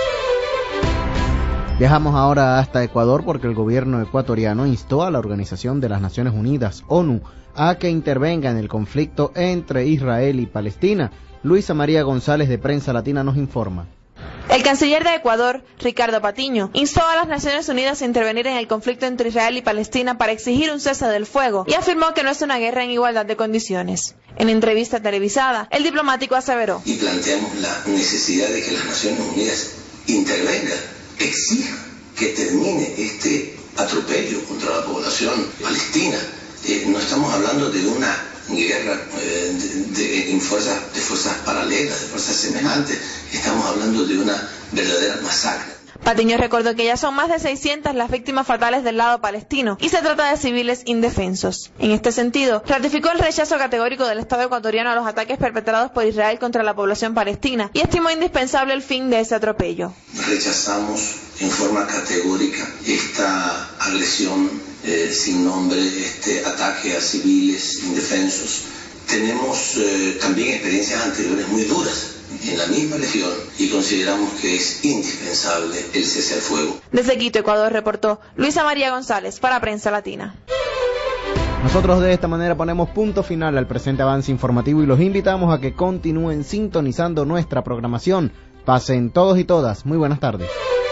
Viajamos ahora hasta Ecuador porque el gobierno ecuatoriano instó a la Organización de las Naciones Unidas, ONU, a que intervenga en el conflicto entre Israel y Palestina. Luisa María González de Prensa Latina nos informa. El canciller de Ecuador, Ricardo Patiño, instó a las Naciones Unidas a intervenir en el conflicto entre Israel y Palestina para exigir un cese del fuego y afirmó que no es una guerra en igualdad de condiciones. En entrevista televisada, el diplomático aseveró: y planteamos la necesidad de que las Naciones Unidas intervengan, exijan que termine este atropello contra la población palestina. No estamos hablando de una guerra de fuerzas paralelas, de fuerzas semejantes. Estamos hablando de una verdadera masacre. Patiño recordó que ya son más de 600 las víctimas fatales del lado palestino y se trata de civiles indefensos. En este sentido, ratificó el rechazo categórico del Estado ecuatoriano a los ataques perpetrados por Israel contra la población palestina y estimó indispensable el fin de ese atropello. Rechazamos en forma categórica esta agresión sin nombre, este ataque a civiles indefensos. Tenemos también experiencias anteriores muy duras en la misma región y consideramos que es indispensable el cese al fuego. Desde Quito, Ecuador, reportó Luisa María González para Prensa Latina. Nosotros de esta manera ponemos punto final al presente avance informativo y los invitamos a que continúen sintonizando nuestra programación. Pasen todos y todas muy buenas tardes.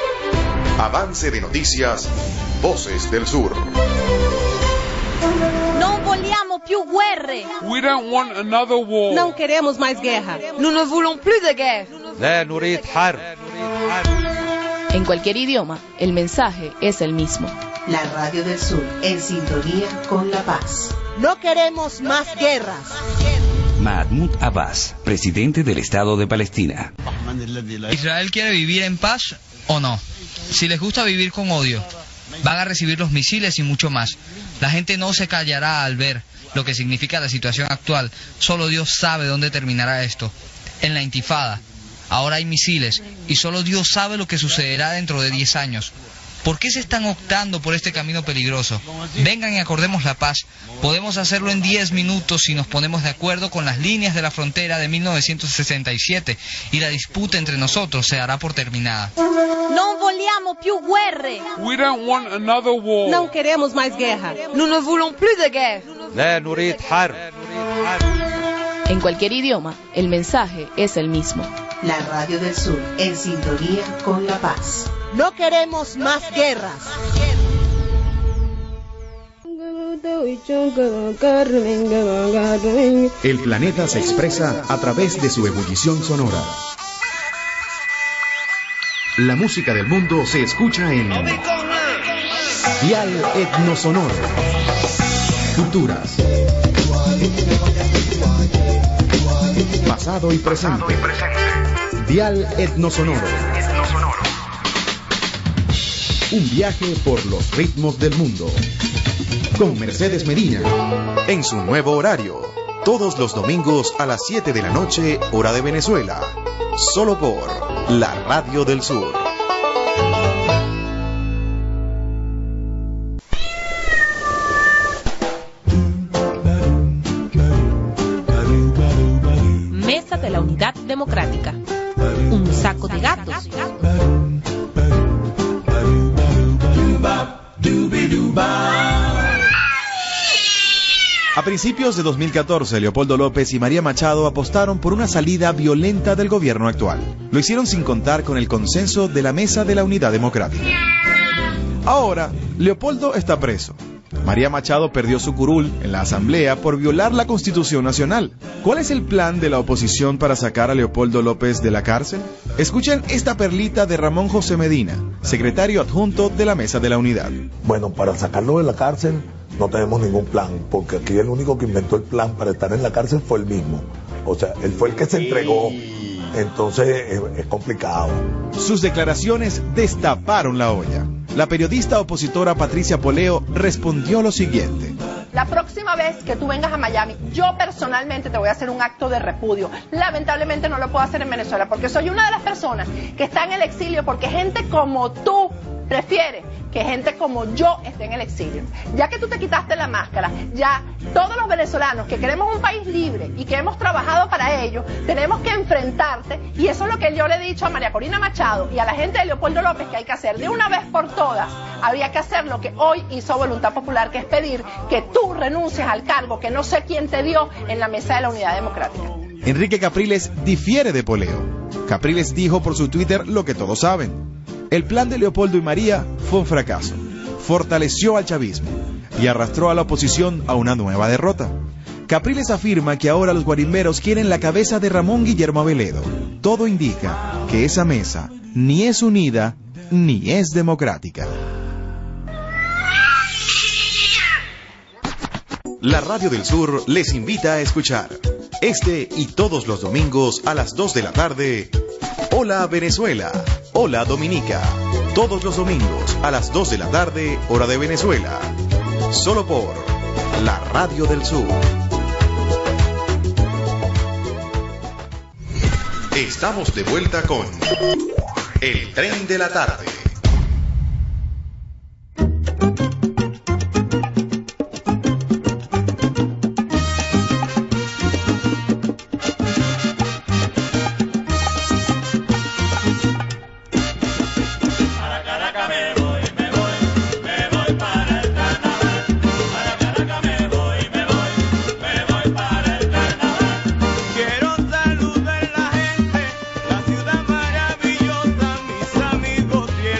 Avance de noticias, Voces del Sur. Não vogliamo più guerre. We don't want another war. Não queremos mais guerra. Nous ne voulons plus de guerre. En cualquier idioma, el mensaje es el mismo. La Radio del Sur, en sintonía con la paz. No queremos más guerras. Mahmoud Abbas, presidente del Estado de Palestina. ¿Israel quiere vivir en paz o no? Si les gusta vivir con odio, van a recibir los misiles y mucho más. La gente no se callará al ver lo que significa la situación actual. Solo Dios sabe dónde terminará esto. En la intifada. Ahora hay misiles y solo Dios sabe lo que sucederá dentro de 10 años. ¿Por qué se están optando por este camino peligroso? Vengan y acordemos la paz. Podemos hacerlo en 10 minutos si nos ponemos de acuerdo con las líneas de la frontera de 1967 y la disputa entre nosotros se dará por terminada. No vogliamo più guerre. We don't want another war. No queremos más guerra. Nous ne voulons plus de guerre. En cualquier idioma, el mensaje es el mismo. La Radio del Sur, en sintonía con la paz. No queremos más guerras. El planeta se expresa a través de su ebullición sonora. La música del mundo se escucha en Dial Etnosonoro. Culturas. Pasado y presente. Dial Etnosonoro. Un viaje por los ritmos del mundo. Con Mercedes Medina. En su nuevo horario. Todos los domingos a las 7 de la noche, hora de Venezuela. Solo por la Radio del Sur. Mesa de la Unidad Democrática. Un saco de gatos. A principios de 2014, Leopoldo López y María Machado apostaron por una salida violenta del gobierno actual. Lo hicieron sin contar con el consenso de la Mesa de la Unidad Democrática. Ahora, Leopoldo está preso. María Machado perdió su curul en la Asamblea por violar la Constitución Nacional. ¿Cuál es el plan de la oposición para sacar a Leopoldo López de la cárcel? Escuchen esta perlita de Ramón José Medina, secretario adjunto de la Mesa de la Unidad. Bueno, para sacarlo de la cárcel no tenemos ningún plan, porque aquí el único que inventó el plan para estar en la cárcel fue él mismo. O sea, él fue el que se entregó. Entonces es complicado. Sus declaraciones destaparon la olla. La periodista opositora Patricia Poleo respondió lo siguiente. La próxima vez que tú vengas a Miami, yo personalmente te voy a hacer un acto de repudio. Lamentablemente no lo puedo hacer en Venezuela porque soy una de las personas que está en el exilio porque gente como tú prefiere que gente como yo esté en el exilio. Ya que tú te quitaste la máscara, ya todos los venezolanos que queremos un país libre y que hemos trabajado para ello, tenemos que enfrentarte, y eso es lo que yo le he dicho a María Corina Machado y a la gente de Leopoldo López que hay que hacer. De una vez por todas, habría que hacer lo que hoy hizo Voluntad Popular, que es pedir que tú renuncies al cargo que no sé quién te dio en la Mesa de la Unidad Democrática. Enrique Capriles difiere de Poleo. Capriles dijo por su Twitter lo que todos saben. El plan de Leopoldo y María fue un fracaso. Fortaleció al chavismo y arrastró a la oposición a una nueva derrota. Capriles afirma que ahora los guarimberos quieren la cabeza de Ramón Guillermo Aveledo. Todo indica que esa mesa ni es unida ni es democrática. La Radio del Sur les invita a escuchar este y todos los domingos a las 2 de la tarde. Hola Venezuela, hola Dominica. Todos los domingos a las 2 de la tarde, hora de Venezuela. Solo por la Radio del Sur. Estamos de vuelta con El Tren de la Tarde. Quiero saludar a la gente, la ciudad maravillosa, mis amigos tienen.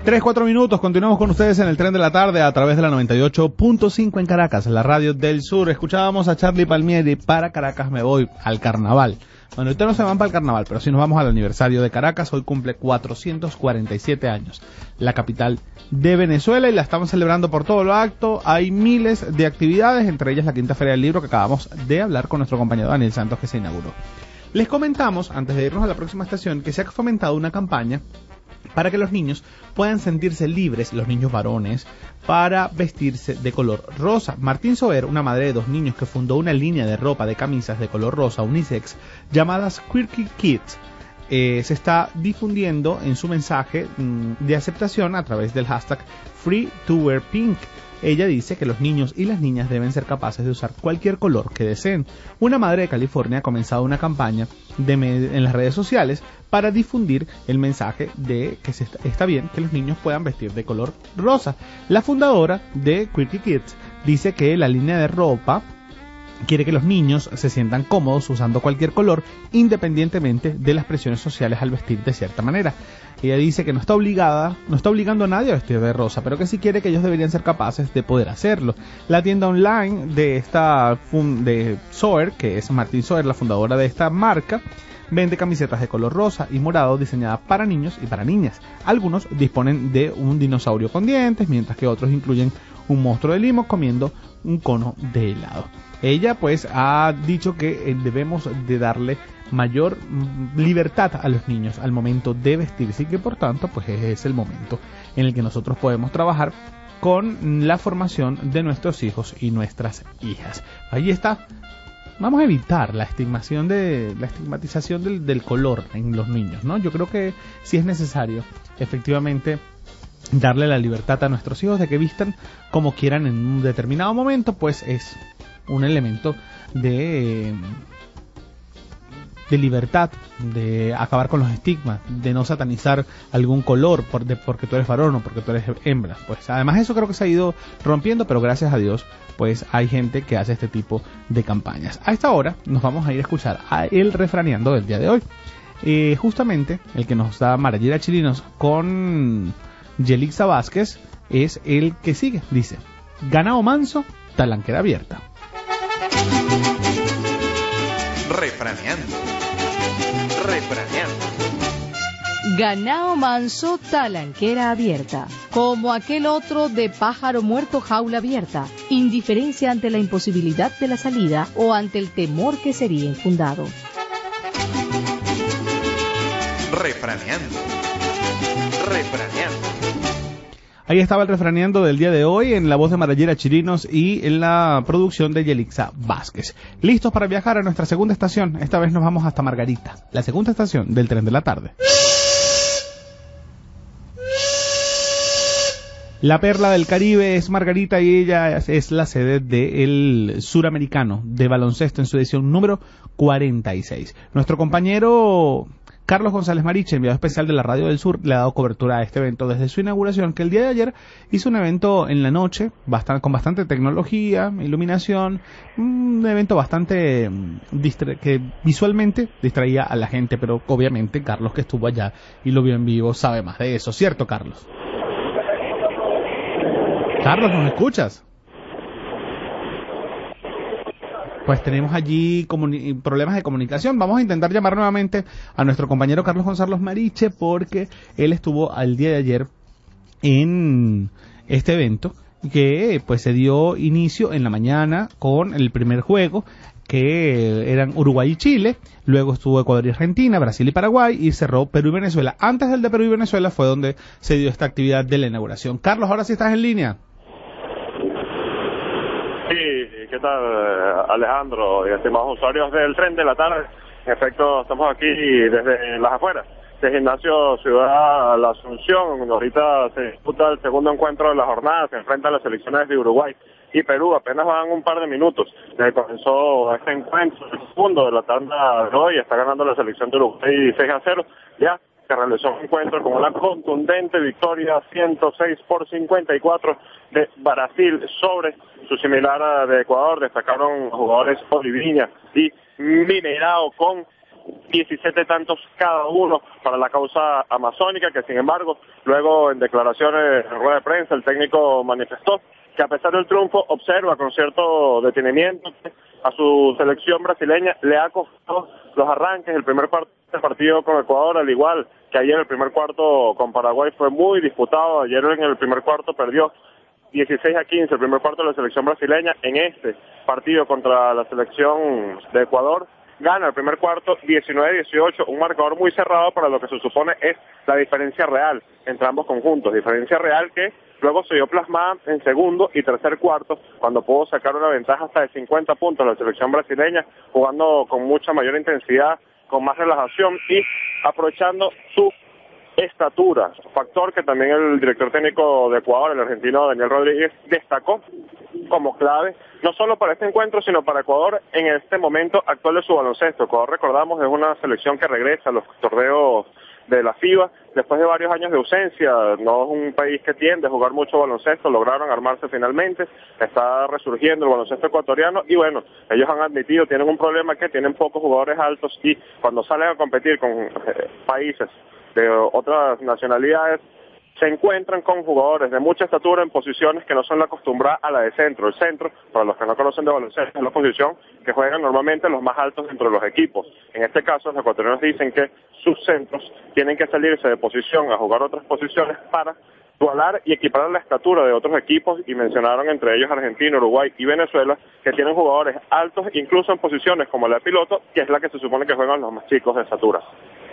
3-4 minutos, continuamos con ustedes en el tren de la tarde a través de la 98.5 en Caracas, la radio del sur. Escuchábamos a Charlie Palmieri, para Caracas me voy, al carnaval. Bueno, ahorita no se van para el carnaval, pero sí nos vamos al aniversario de Caracas. Hoy cumple 447 años la capital de Venezuela y la estamos celebrando por todo lo alto. Hay miles de actividades, entre ellas la Quinta Feria del Libro que acabamos de hablar con nuestro compañero Daniel Santos, que se inauguró. Les comentamos, antes de irnos a la próxima estación, que se ha fomentado una campaña para que los niños puedan sentirse libres, los niños varones, para vestirse de color rosa. Martín Soer, una madre de 2 niños que fundó una línea de ropa de camisas de color rosa unisex llamadas Quirky Kids, se está difundiendo en su mensaje de aceptación a través del hashtag Free to Wear Pink. Ella dice que los niños y las niñas deben ser capaces de usar cualquier color que deseen. Una madre de California ha comenzado una campaña en las redes sociales para difundir el mensaje de que está bien que los niños puedan vestir de color rosa. La fundadora de Quirky Kids dice que la línea de ropa quiere que los niños se sientan cómodos usando cualquier color, independientemente de las presiones sociales al vestir de cierta manera. Ella dice que no está obligando a nadie a vestir de rosa, pero que sí quiere que ellos deberían ser capaces de poder hacerlo. La tienda online de de Soer, que es Martín Soer, la fundadora de esta marca, vende camisetas de color rosa y morado diseñadas para niños y para niñas. Algunos disponen de un dinosaurio con dientes, mientras que otros incluyen un monstruo de limo comiendo un cono de helado. Ella pues ha dicho que debemos de darle mayor libertad a los niños al momento de vestirse y que por tanto pues es el momento en el que nosotros podemos trabajar con la formación de nuestros hijos y nuestras hijas. Ahí está. Vamos a evitar la estigmatización del color en los niños, ¿no? Yo creo que sí es necesario efectivamente darle la libertad a nuestros hijos de que vistan como quieran en un determinado momento, pues es un elemento de libertad, de acabar con los estigmas, de no satanizar algún color porque tú eres varón o porque tú eres hembra. Pues además eso creo que se ha ido rompiendo, pero gracias a Dios pues hay gente que hace este tipo de campañas. A esta hora nos vamos a ir a escuchar a el refraneando del día de hoy. Justamente el que nos da Marayera Chirinos con Yelixa Vázquez es el que sigue. Dice: ganado manso, talanquera abierta. Refraneando. Ganao manso, talanquera abierta. Como aquel otro de pájaro muerto, jaula abierta. Indiferencia ante la imposibilidad de la salida o ante el temor que sería infundado. Refraneando. Ahí estaba el refraneando del día de hoy en la voz de Marayera Chirinos y en la producción de Yelixa Vázquez. Listos para viajar a nuestra segunda estación. Esta vez nos vamos hasta Margarita, la segunda estación del tren de la tarde. La perla del Caribe es Margarita y ella es la sede del Suramericano de baloncesto en su edición número 46. Nuestro compañero Carlos González Mariche, enviado especial de la Radio del Sur, le ha dado cobertura a este evento desde su inauguración, que el día de ayer hizo un evento en la noche con bastante tecnología, iluminación, un evento bastante que visualmente distraía a la gente, pero obviamente Carlos, que estuvo allá y lo vio en vivo, sabe más de eso, ¿cierto, Carlos? Carlos, ¿nos escuchas? Pues tenemos allí problemas de comunicación. Vamos a intentar llamar nuevamente a nuestro compañero Carlos González Mariche, porque él estuvo al día de ayer en este evento que pues se dio inicio en la mañana con el primer juego, que eran Uruguay y Chile, luego estuvo Ecuador y Argentina, Brasil y Paraguay, y cerró Perú y Venezuela. Antes del de Perú y Venezuela fue donde se dio esta actividad de la inauguración. Carlos, ahora sí estás en línea. Sí, ¿qué tal, Alejandro y estimados usuarios del tren de la tarde? En efecto, estamos aquí desde las afueras de Gimnasio Ciudad La Asunción. Ahorita se disputa el segundo encuentro de la jornada, se enfrentan las selecciones de Uruguay y Perú. Apenas van un par de minutos desde que comenzó este encuentro, el segundo de la tanda de hoy. Está ganando la selección de Uruguay 6-0. Ya se realizó un encuentro con una contundente victoria 106-54 de Brasil sobre su similar de Ecuador. Destacaron jugadores Oliviña y Mineirao con 17 tantos cada uno para la causa amazónica, que sin embargo, luego en declaraciones en rueda de prensa, el técnico manifestó que a pesar del triunfo observa con cierto detenimiento que a su selección brasileña le ha costado los arranques. El primer partido con Ecuador, al igual que ayer el primer cuarto con Paraguay, fue muy disputado. Ayer en el primer cuarto perdió 16-15 el primer cuarto de la selección brasileña. En este partido contra la selección de Ecuador gana el primer cuarto 19-18, un marcador muy cerrado para lo que se supone es la diferencia real entre ambos conjuntos, diferencia real que luego se dio plasmada en segundo y tercer cuarto, cuando pudo sacar una ventaja hasta de 50 puntos la selección brasileña, jugando con mucha mayor intensidad, con más relajación y aprovechando su estatura, factor que también el director técnico de Ecuador, el argentino Daniel Rodríguez, destacó como clave, no solo para este encuentro, sino para Ecuador en este momento actual de su baloncesto. Ecuador, recordamos, es una selección que regresa a los torneos de la FIBA después de varios años de ausencia. No es un país que tiende a jugar mucho baloncesto, lograron armarse finalmente, está resurgiendo el baloncesto ecuatoriano y bueno, ellos han admitido, tienen un problema que tienen pocos jugadores altos y cuando salen a competir con países de otras nacionalidades, se encuentran con jugadores de mucha estatura en posiciones que no son la acostumbrada a la de centro. El centro, para los que no conocen de baloncesto, es la posición que juegan normalmente los más altos dentro de los equipos. En este caso, los ecuatorianos dicen que sus centros tienen que salirse de posición a jugar otras posiciones para igualar y equiparar la estatura de otros equipos, y mencionaron entre ellos Argentina, Uruguay y Venezuela, que tienen jugadores altos incluso en posiciones como la de piloto, que es la que se supone que juegan los más chicos de estatura.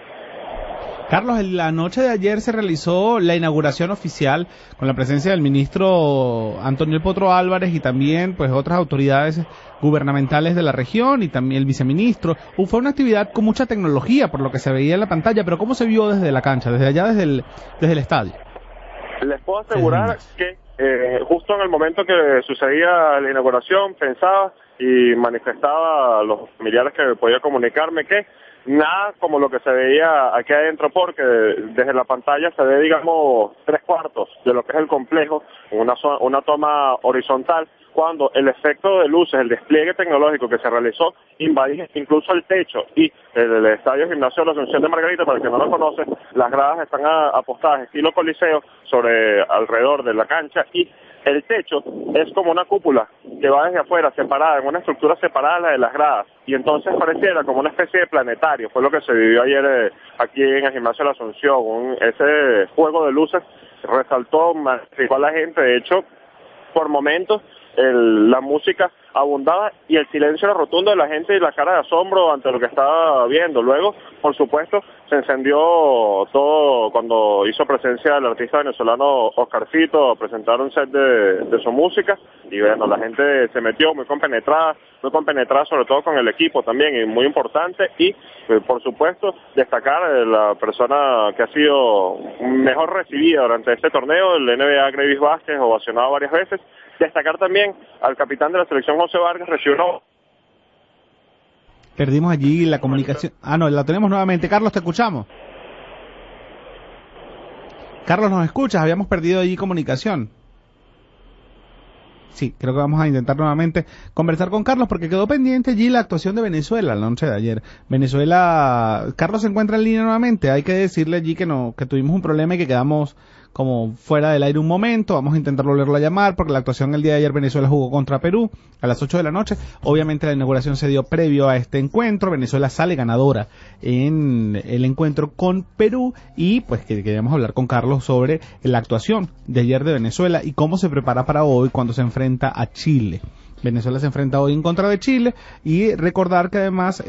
Carlos, en la noche de ayer se realizó la inauguración oficial con la presencia del ministro Antonio Potro Álvarez y también pues otras autoridades gubernamentales de la región y también el viceministro. Fue una actividad con mucha tecnología por lo que se veía en la pantalla, pero ¿cómo se vio desde la cancha, desde allá, desde el estadio? Les puedo asegurar que justo en el momento que sucedía la inauguración pensaba y manifestaba a los familiares que podía comunicarme que nada como lo que se veía aquí adentro, porque desde la pantalla se ve, digamos, 3/4 de lo que es el complejo, una toma horizontal, cuando el efecto de luces, el despliegue tecnológico que se realizó, invadía incluso el techo, y el estadio Gimnasio de la Asunción de Margarita, para el que no lo conoce, las gradas están apostadas estilo coliseo sobre alrededor de la cancha, y el techo es como una cúpula que va desde afuera, separada, en una estructura separada de las gradas, y entonces pareciera como una especie de planetario. Fue lo que se vivió ayer aquí en el Gimnasio de la Asunción. Ese juego de luces resaltó, magnificó a la gente. De hecho, por momentos la música abundaba y el silencio era rotundo de la gente y la cara de asombro ante lo que estaba viendo. Luego, por supuesto, se encendió todo cuando hizo presencia el artista venezolano Oscarcito a presentar un set de su música, y bueno, la gente se metió muy compenetrada sobre todo con el equipo también, y muy importante. Y por supuesto destacar la persona que ha sido mejor recibida durante este torneo, el NBA Grevis Vázquez, ovacionado varias veces. Destacar también al capitán de la selección, José Vargas, recibió. Perdimos allí la comunicación. No, la tenemos nuevamente. Carlos, te escuchamos. Carlos, ¿nos escuchas? Habíamos perdido allí comunicación. Sí, creo que vamos a intentar nuevamente conversar con Carlos, porque quedó pendiente allí la actuación de Venezuela la noche de ayer. Venezuela, Carlos se encuentra en línea nuevamente. Hay que decirle allí que tuvimos un problema y que quedamos como fuera del aire un momento. Vamos a intentar volverlo a llamar, porque la actuación el día de ayer, Venezuela jugó contra Perú a las 8 de la noche. Obviamente la inauguración se dio previo a este encuentro. Venezuela sale ganadora en el encuentro con Perú, y pues que queríamos hablar con Carlos sobre la actuación de ayer de Venezuela y cómo se prepara para hoy cuando se enfrenta a Chile. Venezuela se enfrenta hoy en contra de Chile, y recordar que además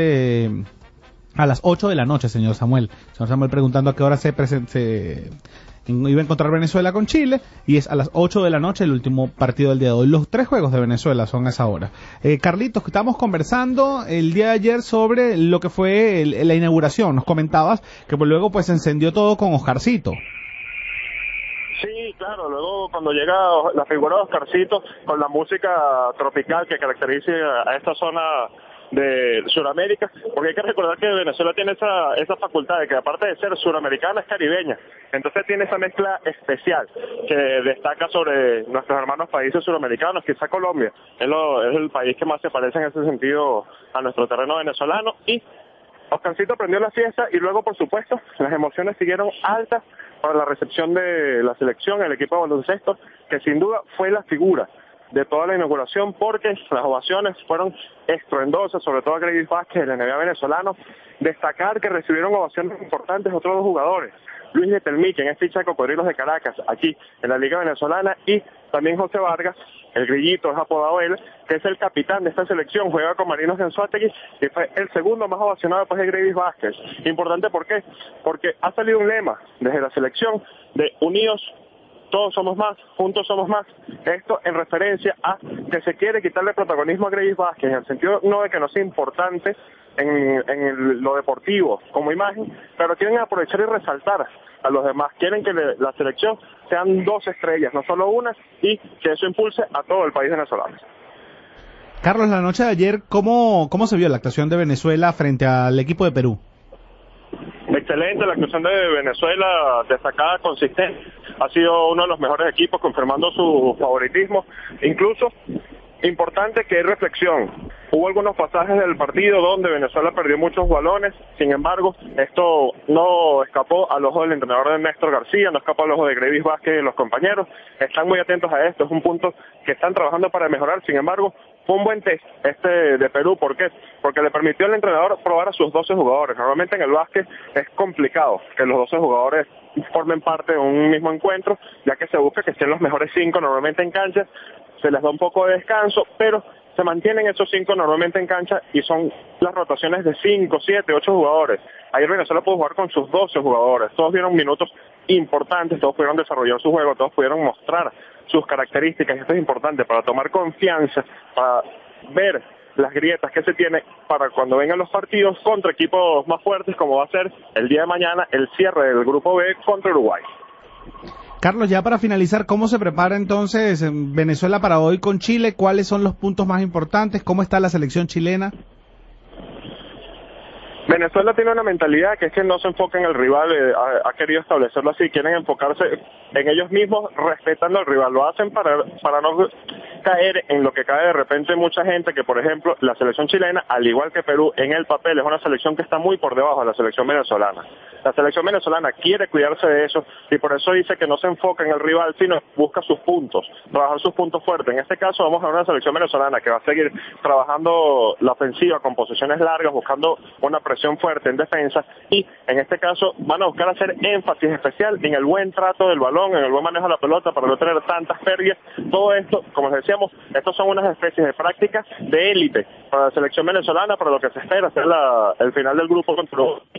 a las 8 de la noche, señor Samuel preguntando a qué hora iba a encontrar Venezuela con Chile, y es a las 8 de la noche el último partido del día de hoy. Los 3 juegos de Venezuela son a esa hora. Carlitos, estamos conversando el día de ayer sobre lo que fue la inauguración. Nos comentabas que pues luego pues se encendió todo con Oscarcito. Sí, claro, luego cuando llega la figura de Oscarcito con la música tropical que caracteriza a esta zona de Sudamérica, porque hay que recordar que Venezuela tiene esa facultad de que, aparte de ser suramericana, es caribeña. Entonces tiene esa mezcla especial que destaca sobre nuestros hermanos países suramericanos. Quizá Colombia es el país que más se parece en ese sentido a nuestro terreno venezolano, y Oscarcito prendió la fiesta y luego, por supuesto, las emociones siguieron altas para la recepción de la selección, el equipo de baloncesto, que sin duda fue la figura de toda la inauguración, porque las ovaciones fueron estruendosas, sobre todo a Greivis Vázquez, el NBA venezolano. Destacar que recibieron ovaciones importantes otros dos jugadores, Luis de Telmí, quien es ficha de Cocodrilos de Caracas, aquí en la Liga Venezolana, y también José Vargas, el Grillito, es apodado él, que es el capitán de esta selección, juega con Marinos de Anzoátegui, y fue el segundo más ovacionado después de Greivis Vázquez. Importante, ¿por qué? Porque ha salido un lema desde la selección de unidos todos somos más, juntos somos más. Esto en referencia a que se quiere quitarle protagonismo a Greivis Vázquez, en el sentido no de que no sea importante en lo deportivo como imagen, pero quieren aprovechar y resaltar a los demás. Quieren que la selección sean 2 estrellas, no solo una, y que eso impulse a todo el país venezolano. Carlos, la noche de ayer, ¿cómo se vio la actuación de Venezuela frente al equipo de Perú? Excelente, la actuación de Venezuela, destacada, consistente, ha sido uno de los mejores equipos, confirmando su favoritismo. Incluso, importante que hay reflexión. Hubo algunos pasajes del partido donde Venezuela perdió muchos balones, sin embargo, esto no escapó al ojo del entrenador de Néstor García, no escapó al ojo de Greivis Vázquez y los compañeros. Están muy atentos a esto, es un punto que están trabajando para mejorar. Sin embargo, fue un buen test de Perú. ¿Por qué? Porque le permitió al entrenador probar a sus 12 jugadores. Normalmente en el básquet es complicado que los 12 jugadores formen parte de un mismo encuentro, ya que se busca que estén los mejores 5 normalmente en cancha, se les da un poco de descanso, pero se mantienen esos 5 normalmente en cancha y son las rotaciones de 5, 7, 8 jugadores. Ayer Venezuela pudo jugar con sus 12 jugadores, todos dieron minutos importantes, todos pudieron desarrollar su juego, todos pudieron mostrar sus características, y esto es importante para tomar confianza, para ver las grietas que se tiene para cuando vengan los partidos contra equipos más fuertes, como va a ser el día de mañana el cierre del Grupo B contra Uruguay. Carlos, ya para finalizar, ¿cómo se prepara entonces Venezuela para hoy con Chile? ¿Cuáles son los puntos más importantes? ¿Cómo está la selección chilena? Venezuela tiene una mentalidad que es que no se enfoca en el rival, ha querido establecerlo así, quieren enfocarse en ellos mismos respetando al rival, lo hacen para no caer en lo que cae de repente mucha gente, que por ejemplo la selección chilena, al igual que Perú, en el papel es una selección que está muy por debajo de la selección venezolana. La selección venezolana quiere cuidarse de eso y por eso dice que no se enfoca en el rival, sino busca sus puntos, trabajar sus puntos fuertes. En este caso vamos a ver una selección venezolana que va a seguir trabajando la ofensiva con posiciones largas, buscando una presión fuerte en defensa, y en este caso van a buscar hacer énfasis especial en el buen trato del balón, en el buen manejo de la pelota para no tener tantas pérdidas. Todo esto, como les decíamos, estos son unas especies de prácticas de élite para la selección venezolana, para lo que se espera ser el final del grupo contra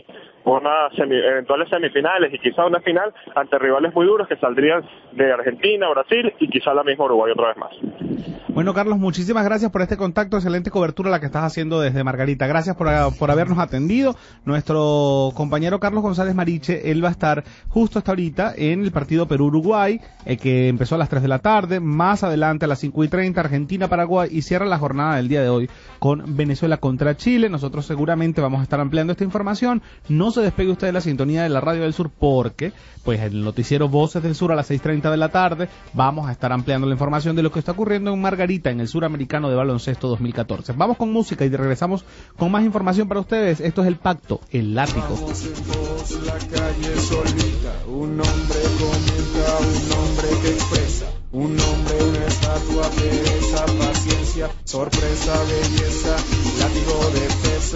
eventuales semifinales y quizá una final ante rivales muy duros que saldrían de Argentina, Brasil y quizá la misma Uruguay otra vez más. Bueno, Carlos, muchísimas gracias por este contacto, excelente cobertura la que estás haciendo desde Margarita. Gracias por habernos atendido. Nuestro compañero Carlos González Mariche, él va a estar justo hasta ahorita en el partido Perú-Uruguay, que empezó a las 3 de la tarde, más adelante a las 5:30 Argentina-Paraguay, y cierra la jornada del día de hoy con Venezuela contra Chile. Nosotros seguramente vamos a estar ampliando esta información. No se despegue usted de la sintonía de la Radio del Sur, porque pues en el noticiero Voces del Sur a las 6:30 de la tarde vamos a estar ampliando la información de lo que está ocurriendo en Margarita en el Suramericano de Baloncesto 2014. Vamos con música y regresamos con más información para ustedes. Esto es El Pacto, El Látigo. La calle solita, un hombre comenta, un hombre que expresa, un hombre, una estatua, pereza, paciencia, sorpresa, belleza, látigo de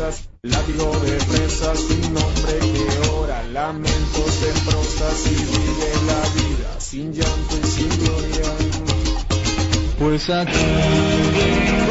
presas, un hombre que ora, lamentos en prosas y vive la vida sin llanto y sin gloria. Pues aquí vengo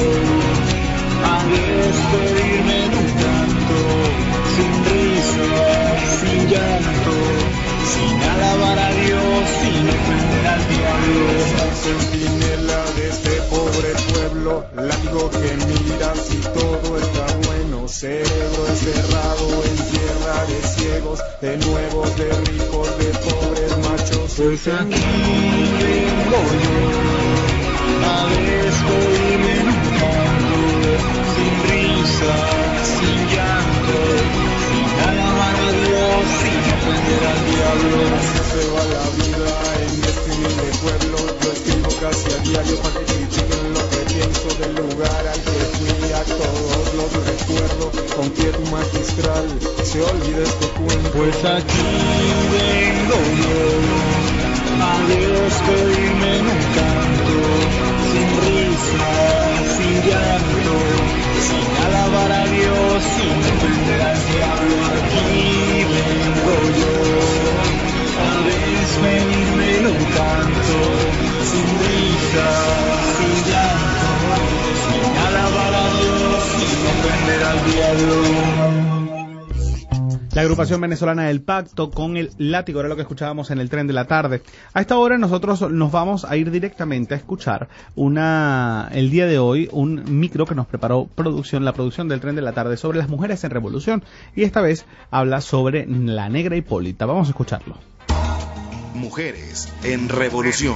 yo a despedirme en un canto, sin risa, sin llanto, sin alabar a Dios, sin ofender al diablo. La centinela de este pobre pueblo, látigo que mira si todo está bueno, cerebro encerrado en tierra de ciegos, de nuevos, de ricos, de pobres machos. Pues aquí vengo yo a despedirme en un canto, sin risa, sin llanto, sin alabar a Dios, sin ofender al diablo. Así se va la vida en este humilde pueblo. Yo escribo casi a diario para que critiquen lo que pienso del lugar al que fui, a todos los recuerdo. con quietud magistral se olvida este cuento. Pues aquí vengo yo a Dios pedirme en un canto, sin risa, sin llanto, sin alabar a Dios, sin ofender al diablo. Aquí vengo yo a despedirme en un canto, sin risa, sin llanto, sin alabar a Dios, sin ofender al diablo. La agrupación venezolana del Pacto con el Látigo era lo que escuchábamos en el tren de la tarde. A esta hora nosotros nos vamos a ir directamente a escuchar el día de hoy un micro que nos preparó la producción del tren de la tarde sobre las mujeres en revolución, y esta vez habla sobre la negra Hipólita. Vamos a escucharlo. Mujeres en revolución.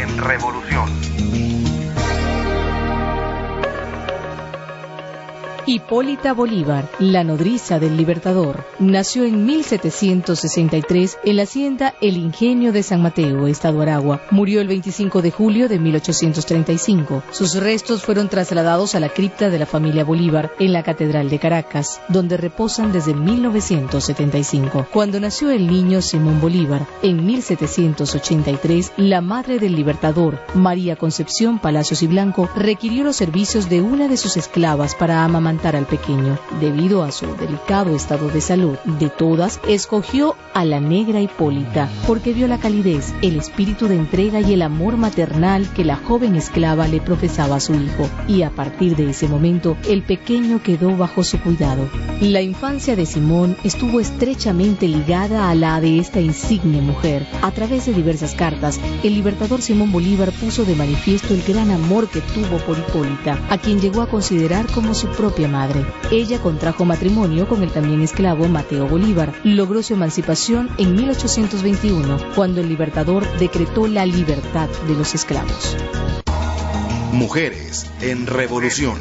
Hipólita Bolívar, la nodriza del Libertador, nació en 1763 en la hacienda El Ingenio de San Mateo, Estado Aragua. Murió el 25 de julio de 1835. Sus restos fueron trasladados a la cripta de la familia Bolívar en la Catedral de Caracas, donde reposan desde 1975. Cuando nació el niño Simón Bolívar, en 1783, la madre del Libertador, María Concepción Palacios y Blanco, requirió los servicios de una de sus esclavas para amamantar al pequeño. Debido a su delicado estado de salud, de todas, escogió a la negra Hipólita, porque vio la calidez, el espíritu de entrega y el amor maternal que la joven esclava le profesaba a su hijo, y a partir de ese momento, el pequeño quedó bajo su cuidado. La infancia de Simón estuvo estrechamente ligada a la de esta insigne mujer. A través de diversas cartas, el libertador Simón Bolívar puso de manifiesto el gran amor que tuvo por Hipólita, a quien llegó a considerar como su propia madre. Ella contrajo matrimonio con el también esclavo Mateo Bolívar. Logró su emancipación en 1821, cuando el libertador decretó la libertad de los esclavos. Mujeres en revolución.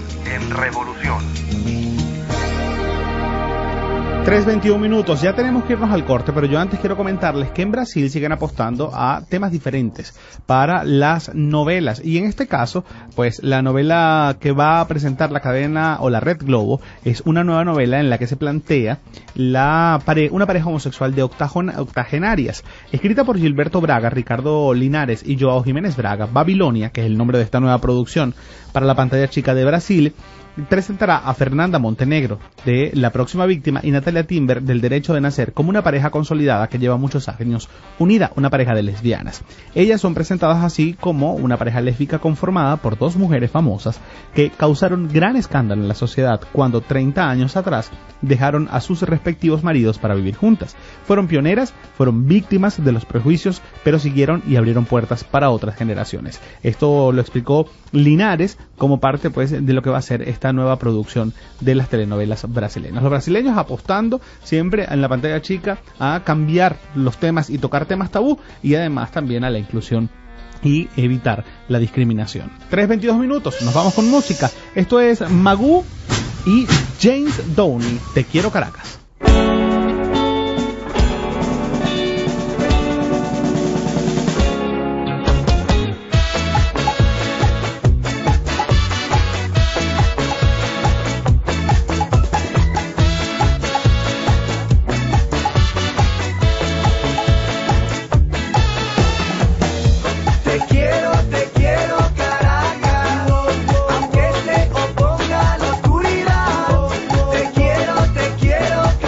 3:21 minutos, ya tenemos que irnos al corte, pero yo antes quiero comentarles que en Brasil siguen apostando a temas diferentes para las novelas, y en este caso, pues la novela que va a presentar la cadena o la Red Globo es una nueva novela en la que se plantea una pareja homosexual de octogenarias, escrita por Gilberto Braga, Ricardo Linares y Joao Jiménez Braga. Babilonia, que es el nombre de esta nueva producción para la pantalla chica de Brasil, presentará a Fernanda Montenegro, de La próxima víctima, y Natalia Timber, del Derecho de nacer, como una pareja consolidada que lleva muchos años unida, una pareja de lesbianas. Ellas son presentadas así como una pareja lésbica conformada por dos mujeres famosas que causaron gran escándalo en la sociedad cuando 30 años atrás dejaron a sus respectivos maridos para vivir juntas. Fueron pioneras, fueron víctimas de los prejuicios, pero siguieron y abrieron puertas para otras generaciones. Esto lo explicó Linares como parte, pues, de lo que va a ser esta nueva producción de las telenovelas brasileñas. Los brasileños apostando siempre en la pantalla chica a cambiar los temas y tocar temas tabú, y además también a la inclusión y evitar la discriminación. 3:22 minutos, nos vamos con música. Esto es Magoo y James Downey, Te quiero Caracas. Te quiero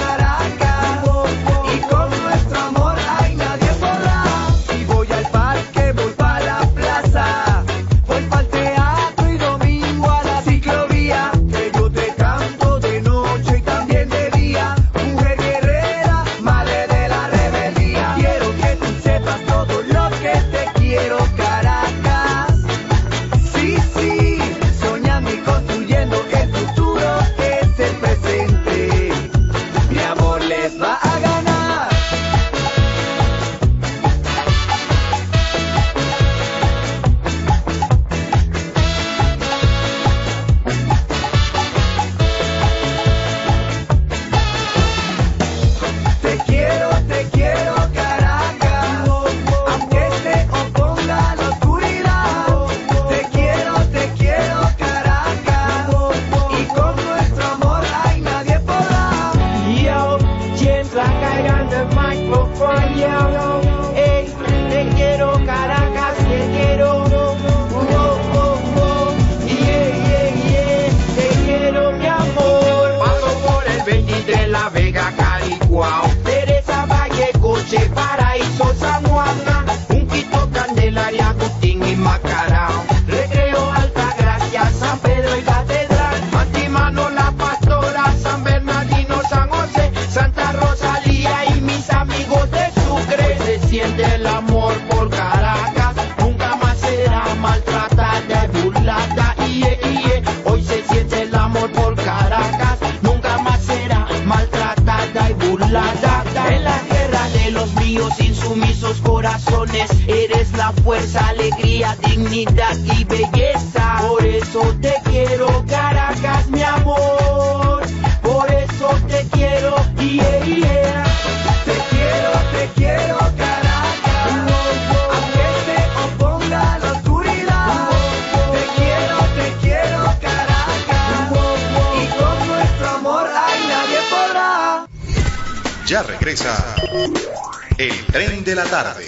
fuerza, alegría, dignidad y belleza. Por eso te quiero, Caracas, mi amor. Por eso te quiero, yeah, yeah. Te quiero, Caracas. Aunque se oponga la oscuridad. Te quiero, Caracas. Y con nuestro amor, ay, nadie podrá. Ya regresa el tren de la tarde.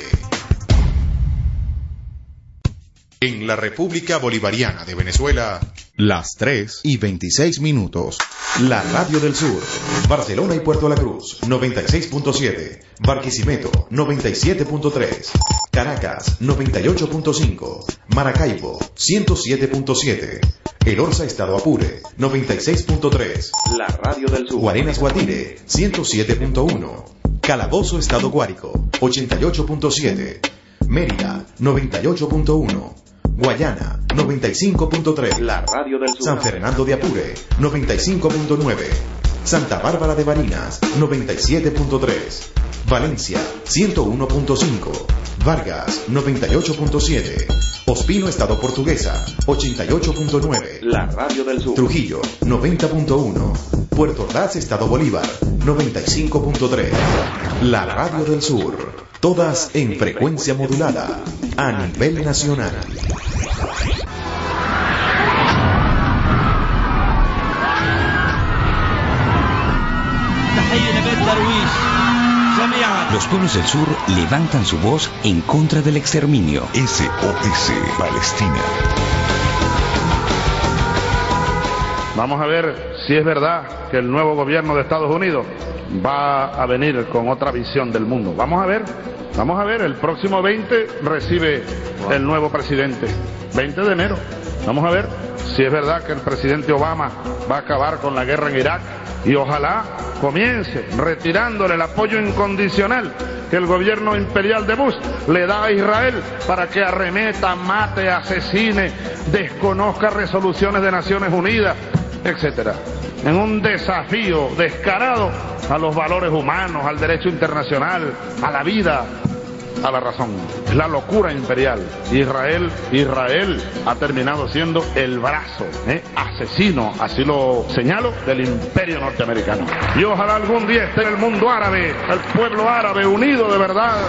En la República Bolivariana de Venezuela, las 3:26. La Radio del Sur. Barcelona y Puerto La Cruz, 96.7. Barquisimeto, 97.3. Caracas, 98.5. Maracaibo, 107.7. El Orza, Estado Apure, 96.3. La Radio del Sur. Guarenas, Guatire, 107.1. Calabozo, Estado Guárico, 88.7. Mérida, 98.1. Guayana, 95.3. La Radio del Sur. San Fernando de Apure, 95.9. Santa Bárbara de Barinas, 97.3. Valencia, 101.5. Vargas, 98.7. Ospino, Estado Portuguesa, 88.9. La Radio del Sur. Trujillo, 90.1. Puerto Ordaz, Estado Bolívar, 95.3. La Radio del Sur. Todas en frecuencia modulada, a nivel nacional. Los pueblos del sur levantan su voz en contra del exterminio. SOS Palestina. Vamos a ver si es verdad que el nuevo gobierno de Estados Unidos va a venir con otra visión del mundo. Vamos a ver, el próximo 20 recibe el nuevo presidente, 20 de enero. Vamos a ver si es verdad que el presidente Obama va a acabar con la guerra en Irak y ojalá comience retirándole el apoyo incondicional que el gobierno imperial de Bush le da a Israel para que arremeta, mate, asesine, desconozca resoluciones de Naciones Unidas, etcétera, en un desafío descarado a los valores humanos, al derecho internacional, a la vida, a la razón. Es la locura imperial. Israel ha terminado siendo el brazo asesino, así lo señalo, del imperio norteamericano. Y ojalá algún día esté el mundo árabe, el pueblo árabe unido de verdad.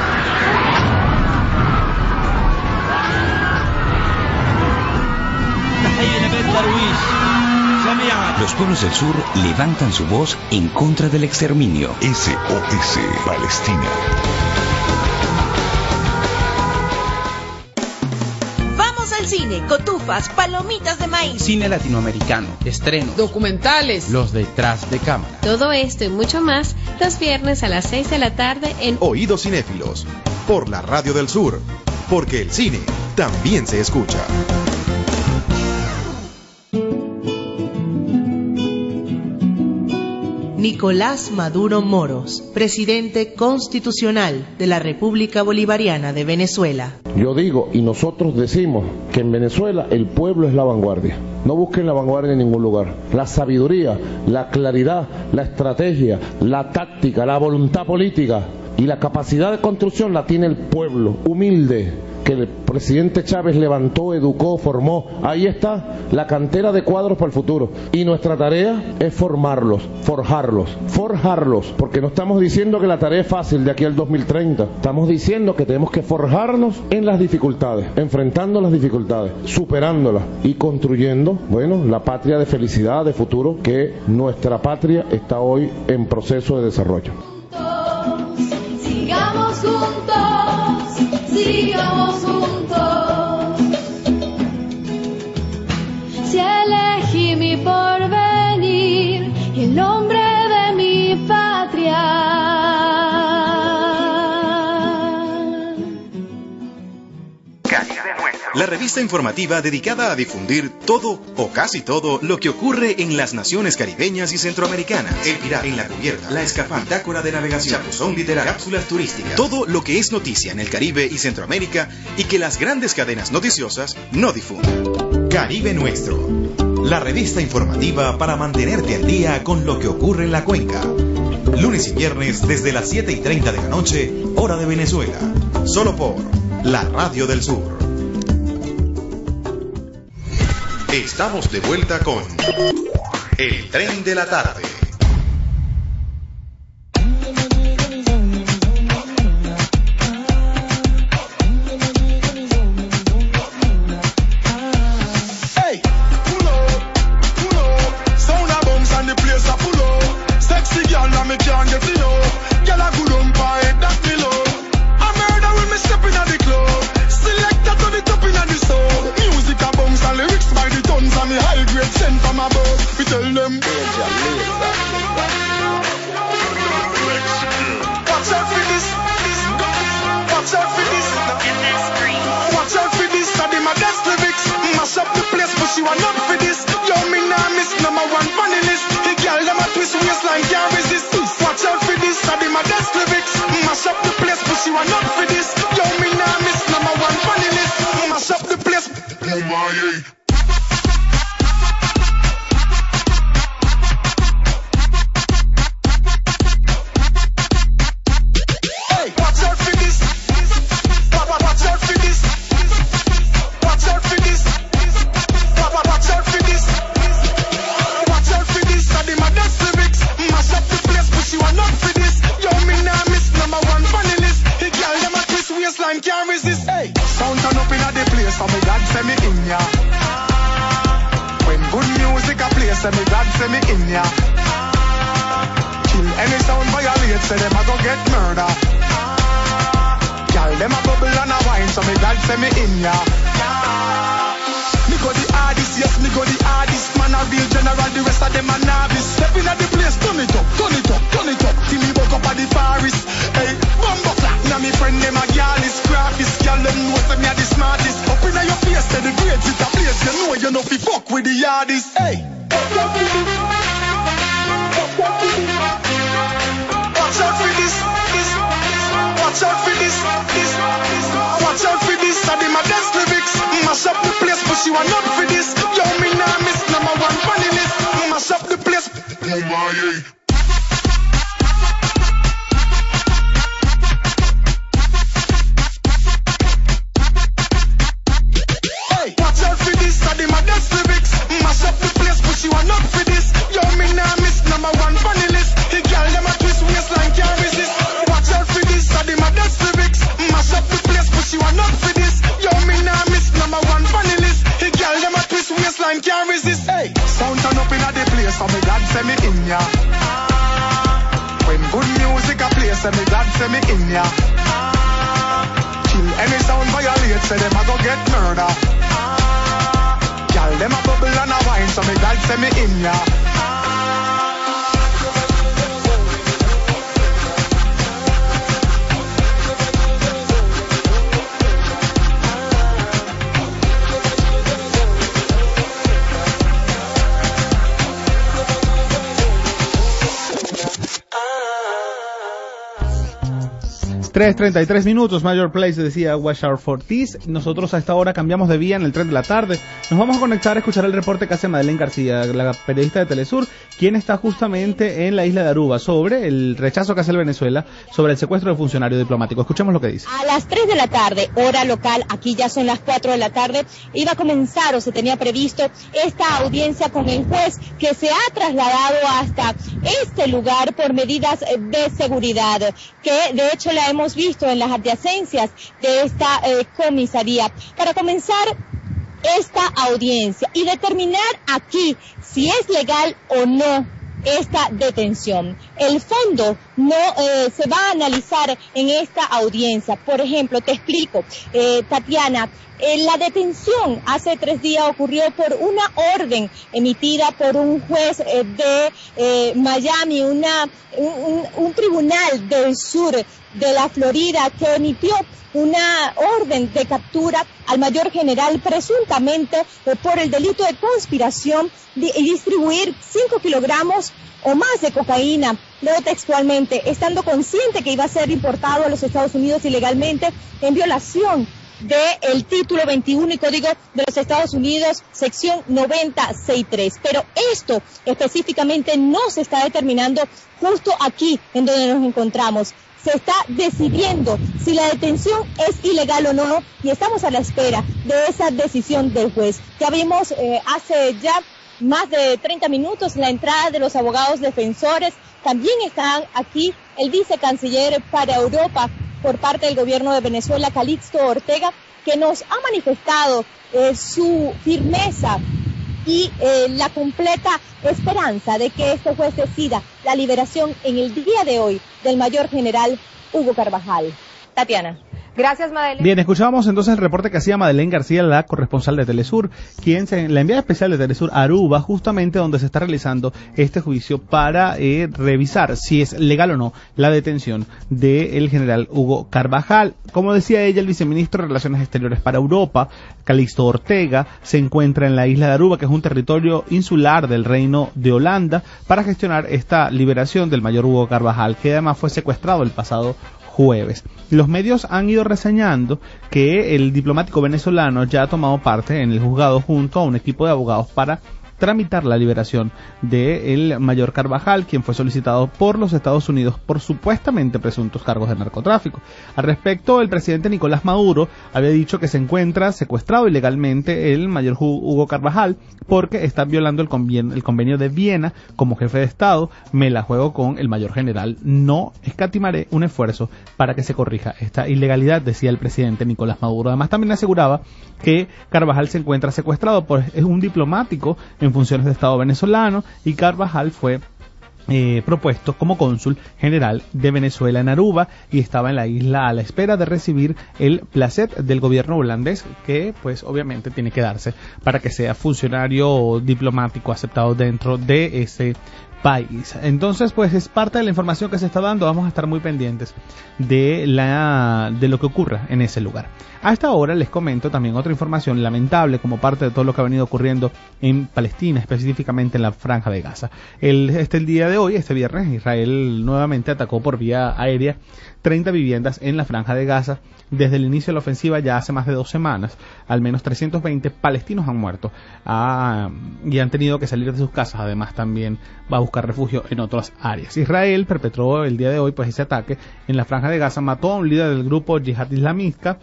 Los pueblos del sur levantan su voz en contra del exterminio. SOS Palestina. Vamos al cine, cotufas, palomitas de maíz. Cine latinoamericano, estrenos, documentales, los detrás de cámara. Todo esto y mucho más los viernes a las 6 de la tarde en Oídos Cinéfilos, por la Radio del Sur, porque el cine también se escucha. Nicolás Maduro Moros, presidente constitucional de la República Bolivariana de Venezuela. Yo digo, y nosotros decimos, que en Venezuela el pueblo es la vanguardia. No busquen la vanguardia en ningún lugar. La sabiduría, la claridad, la estrategia, la táctica, la voluntad política y la capacidad de construcción la tiene el pueblo humilde, que el presidente Chávez levantó, educó, formó. Ahí está la cantera de cuadros para el futuro. Y nuestra tarea es formarlos, forjarlos, porque no estamos diciendo que la tarea es fácil de aquí al 2030. Estamos diciendo que tenemos que forjarnos en las dificultades, enfrentando las dificultades, superándolas y construyendo, bueno, la patria de felicidad, de futuro, que nuestra patria está hoy en proceso de desarrollo. Sigamos juntos, sigamos juntos. Si elegí mi porvenir y el nombre de mi patria. La revista informativa dedicada a difundir todo o casi todo lo que ocurre en las naciones caribeñas y centroamericanas. El Pirata, En la Cubierta, La Escapada, Bitácora de Navegación, Chapuzón Literario, Cápsulas Turísticas. Todo lo que es noticia en el Caribe y Centroamérica y que las grandes cadenas noticiosas no difunden. Caribe Nuestro, la revista informativa para mantenerte al día con lo que ocurre en la cuenca. Lunes y viernes desde las 7:30 de la noche, hora de Venezuela. Solo por la radio del sur. Estamos de vuelta con El Tren de la Tarde. ...3:33, Major Place decía Watch Out for This. Nosotros a esta hora cambiamos de vía en el tren de la tarde. Nos vamos a conectar a escuchar el reporte que hace Madeleine García, la periodista de Telesur, quien está justamente en la isla de Aruba sobre el rechazo que hace el Venezuela sobre el secuestro de funcionario diplomático. Escuchemos lo que dice. A las 3 de la tarde, hora local, aquí ya son las 4 de la tarde, iba a comenzar o se tenía previsto esta audiencia con el juez que se ha trasladado hasta este lugar por medidas de seguridad, que de hecho la hemos visto en las adyacencias de esta comisaría, para comenzar esta audiencia y determinar aquí si es legal o no esta detención. El fondo no se va a analizar en esta audiencia. Por ejemplo, te explico, Tatiana, la detención hace 3 días ocurrió por una orden emitida por un juez de Miami, un tribunal del sur de la Florida, que emitió una orden de captura al mayor general presuntamente por el delito de conspiración y distribuir 5 kilogramos o más de cocaína, leo textualmente, estando consciente que iba a ser importado a los Estados Unidos ilegalmente en violación del título 21 y Código de los Estados Unidos, sección 9063. Pero esto específicamente no se está determinando justo aquí en donde nos encontramos. se está decidiendo si la detención es ilegal o no, y estamos a la espera de esa decisión del juez. Ya vimos hace ya más de 30 minutos la entrada de los abogados defensores. También están aquí el vicecanciller para Europa por parte del gobierno de Venezuela, Calixto Ortega, que nos ha manifestado su firmeza y la completa esperanza de que este juez decida la liberación en el día de hoy del mayor general Hugo Carvajal. Tatiana. Gracias, Madeleine. Bien, escuchábamos entonces el reporte que hacía Madeleine García, la corresponsal de Telesur, la enviada especial de Telesur a Aruba, justamente donde se está realizando este juicio para revisar si es legal o no la detención del general Hugo Carvajal. Como decía ella, el viceministro de Relaciones Exteriores para Europa, Calixto Ortega, se encuentra en la isla de Aruba, que es un territorio insular del Reino de Holanda, para gestionar esta liberación del mayor Hugo Carvajal, que además fue secuestrado el pasado jueves. Los medios han ido reseñando que el diplomático venezolano ya ha tomado parte en el juzgado junto a un equipo de abogados para tramitar la liberación del mayor Carvajal, quien fue solicitado por los Estados Unidos por supuestamente presuntos cargos de narcotráfico. Al respecto, el presidente Nicolás Maduro había dicho que se encuentra secuestrado ilegalmente el mayor Hugo Carvajal porque está violando el convenio de Viena. Como jefe de Estado, me la juego con el mayor general. No escatimaré un esfuerzo para que se corrija esta ilegalidad, decía el presidente Nicolás Maduro. Además, también aseguraba que Carvajal se encuentra secuestrado, pues es un diplomático en funciones de Estado venezolano, y Carvajal fue propuesto como cónsul general de Venezuela en Aruba y estaba en la isla a la espera de recibir el placet del gobierno holandés, que pues obviamente tiene que darse para que sea funcionario diplomático aceptado dentro de ese país. Entonces, pues es parte de la información que se está dando. Vamos a estar muy pendientes de lo que ocurra en ese lugar. A esta hora les comento también otra información lamentable como parte de todo lo que ha venido ocurriendo en Palestina, específicamente en la Franja de Gaza. El día de hoy, este viernes, Israel nuevamente atacó por vía aérea 30 viviendas en la Franja de Gaza. Desde el inicio de la ofensiva, ya hace más de 2 semanas, al menos 320 palestinos han muerto y han tenido que salir de sus casas. Además, también va a buscar refugio en otras áreas. Israel perpetró el día de hoy pues ese ataque en la Franja de Gaza, mató a un líder del grupo yihad islamista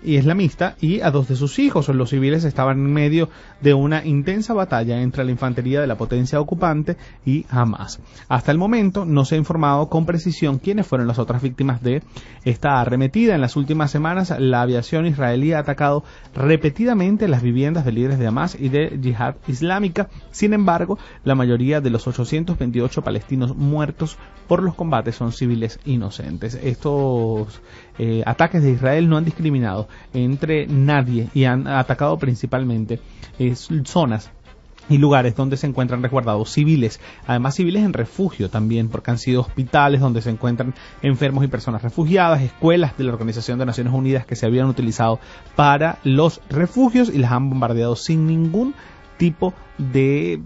y a 2 de sus hijos. Los civiles estaban en medio de una intensa batalla entre la infantería de la potencia ocupante y Hamas. Hasta el momento no se ha informado con precisión quiénes fueron las otras víctimas de esta arremetida. En las últimas semanas, la aviación israelí ha atacado repetidamente las viviendas de líderes de Hamas y de Yihad Islámica. Sin embargo, la mayoría de los 828 palestinos muertos por los combates son civiles inocentes. Estos ataques de Israel no han discriminado entre nadie y han atacado principalmente zonas y lugares donde se encuentran resguardados civiles, además civiles en refugio también, porque han sido hospitales donde se encuentran enfermos y personas refugiadas, escuelas de la Organización de Naciones Unidas que se habían utilizado para los refugios y las han bombardeado sin ningún tipo de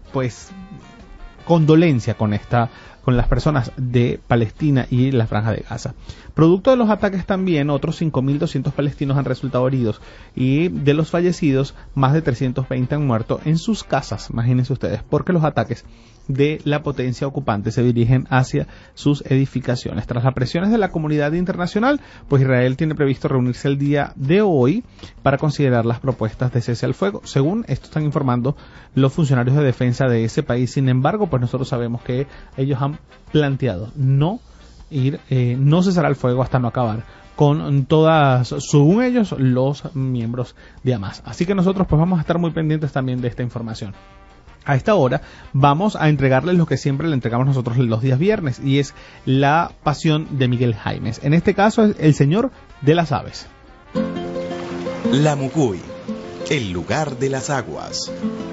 condolencia con las personas de Palestina y la Franja de Gaza. Producto de los ataques también, otros 5.200 palestinos han resultado heridos y de los fallecidos, más de 320 han muerto en sus casas, imagínense ustedes, porque los ataques de la potencia ocupante se dirigen hacia sus edificaciones. Tras las presiones de la comunidad internacional, pues Israel tiene previsto reunirse el día de hoy para considerar las propuestas de cese al fuego, según esto están informando los funcionarios de defensa de ese país. Sin embargo, pues nosotros sabemos que ellos han planteado no cesará el fuego hasta no acabar con todas, según ellos, los miembros de Hamas. Así que nosotros pues vamos a estar muy pendientes también de esta información. A esta hora vamos a entregarles lo que siempre le entregamos nosotros los días viernes, y es la pasión de Miguel Jaimes. En este caso es El Señor de las Aves. La Mucuy, el lugar de las aguas.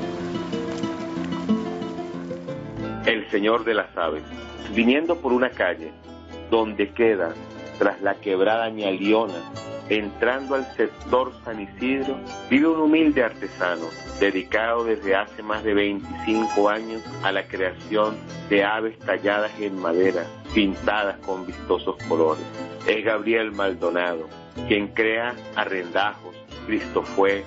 El Señor de las Aves. Viniendo por una calle donde queda, tras la quebrada Ñaliona, entrando al sector San Isidro, vive un humilde artesano, dedicado desde hace más de 25 años a la creación de aves talladas en madera, pintadas con vistosos colores. Es Gabriel Maldonado, quien crea arrendajos, Cristofue,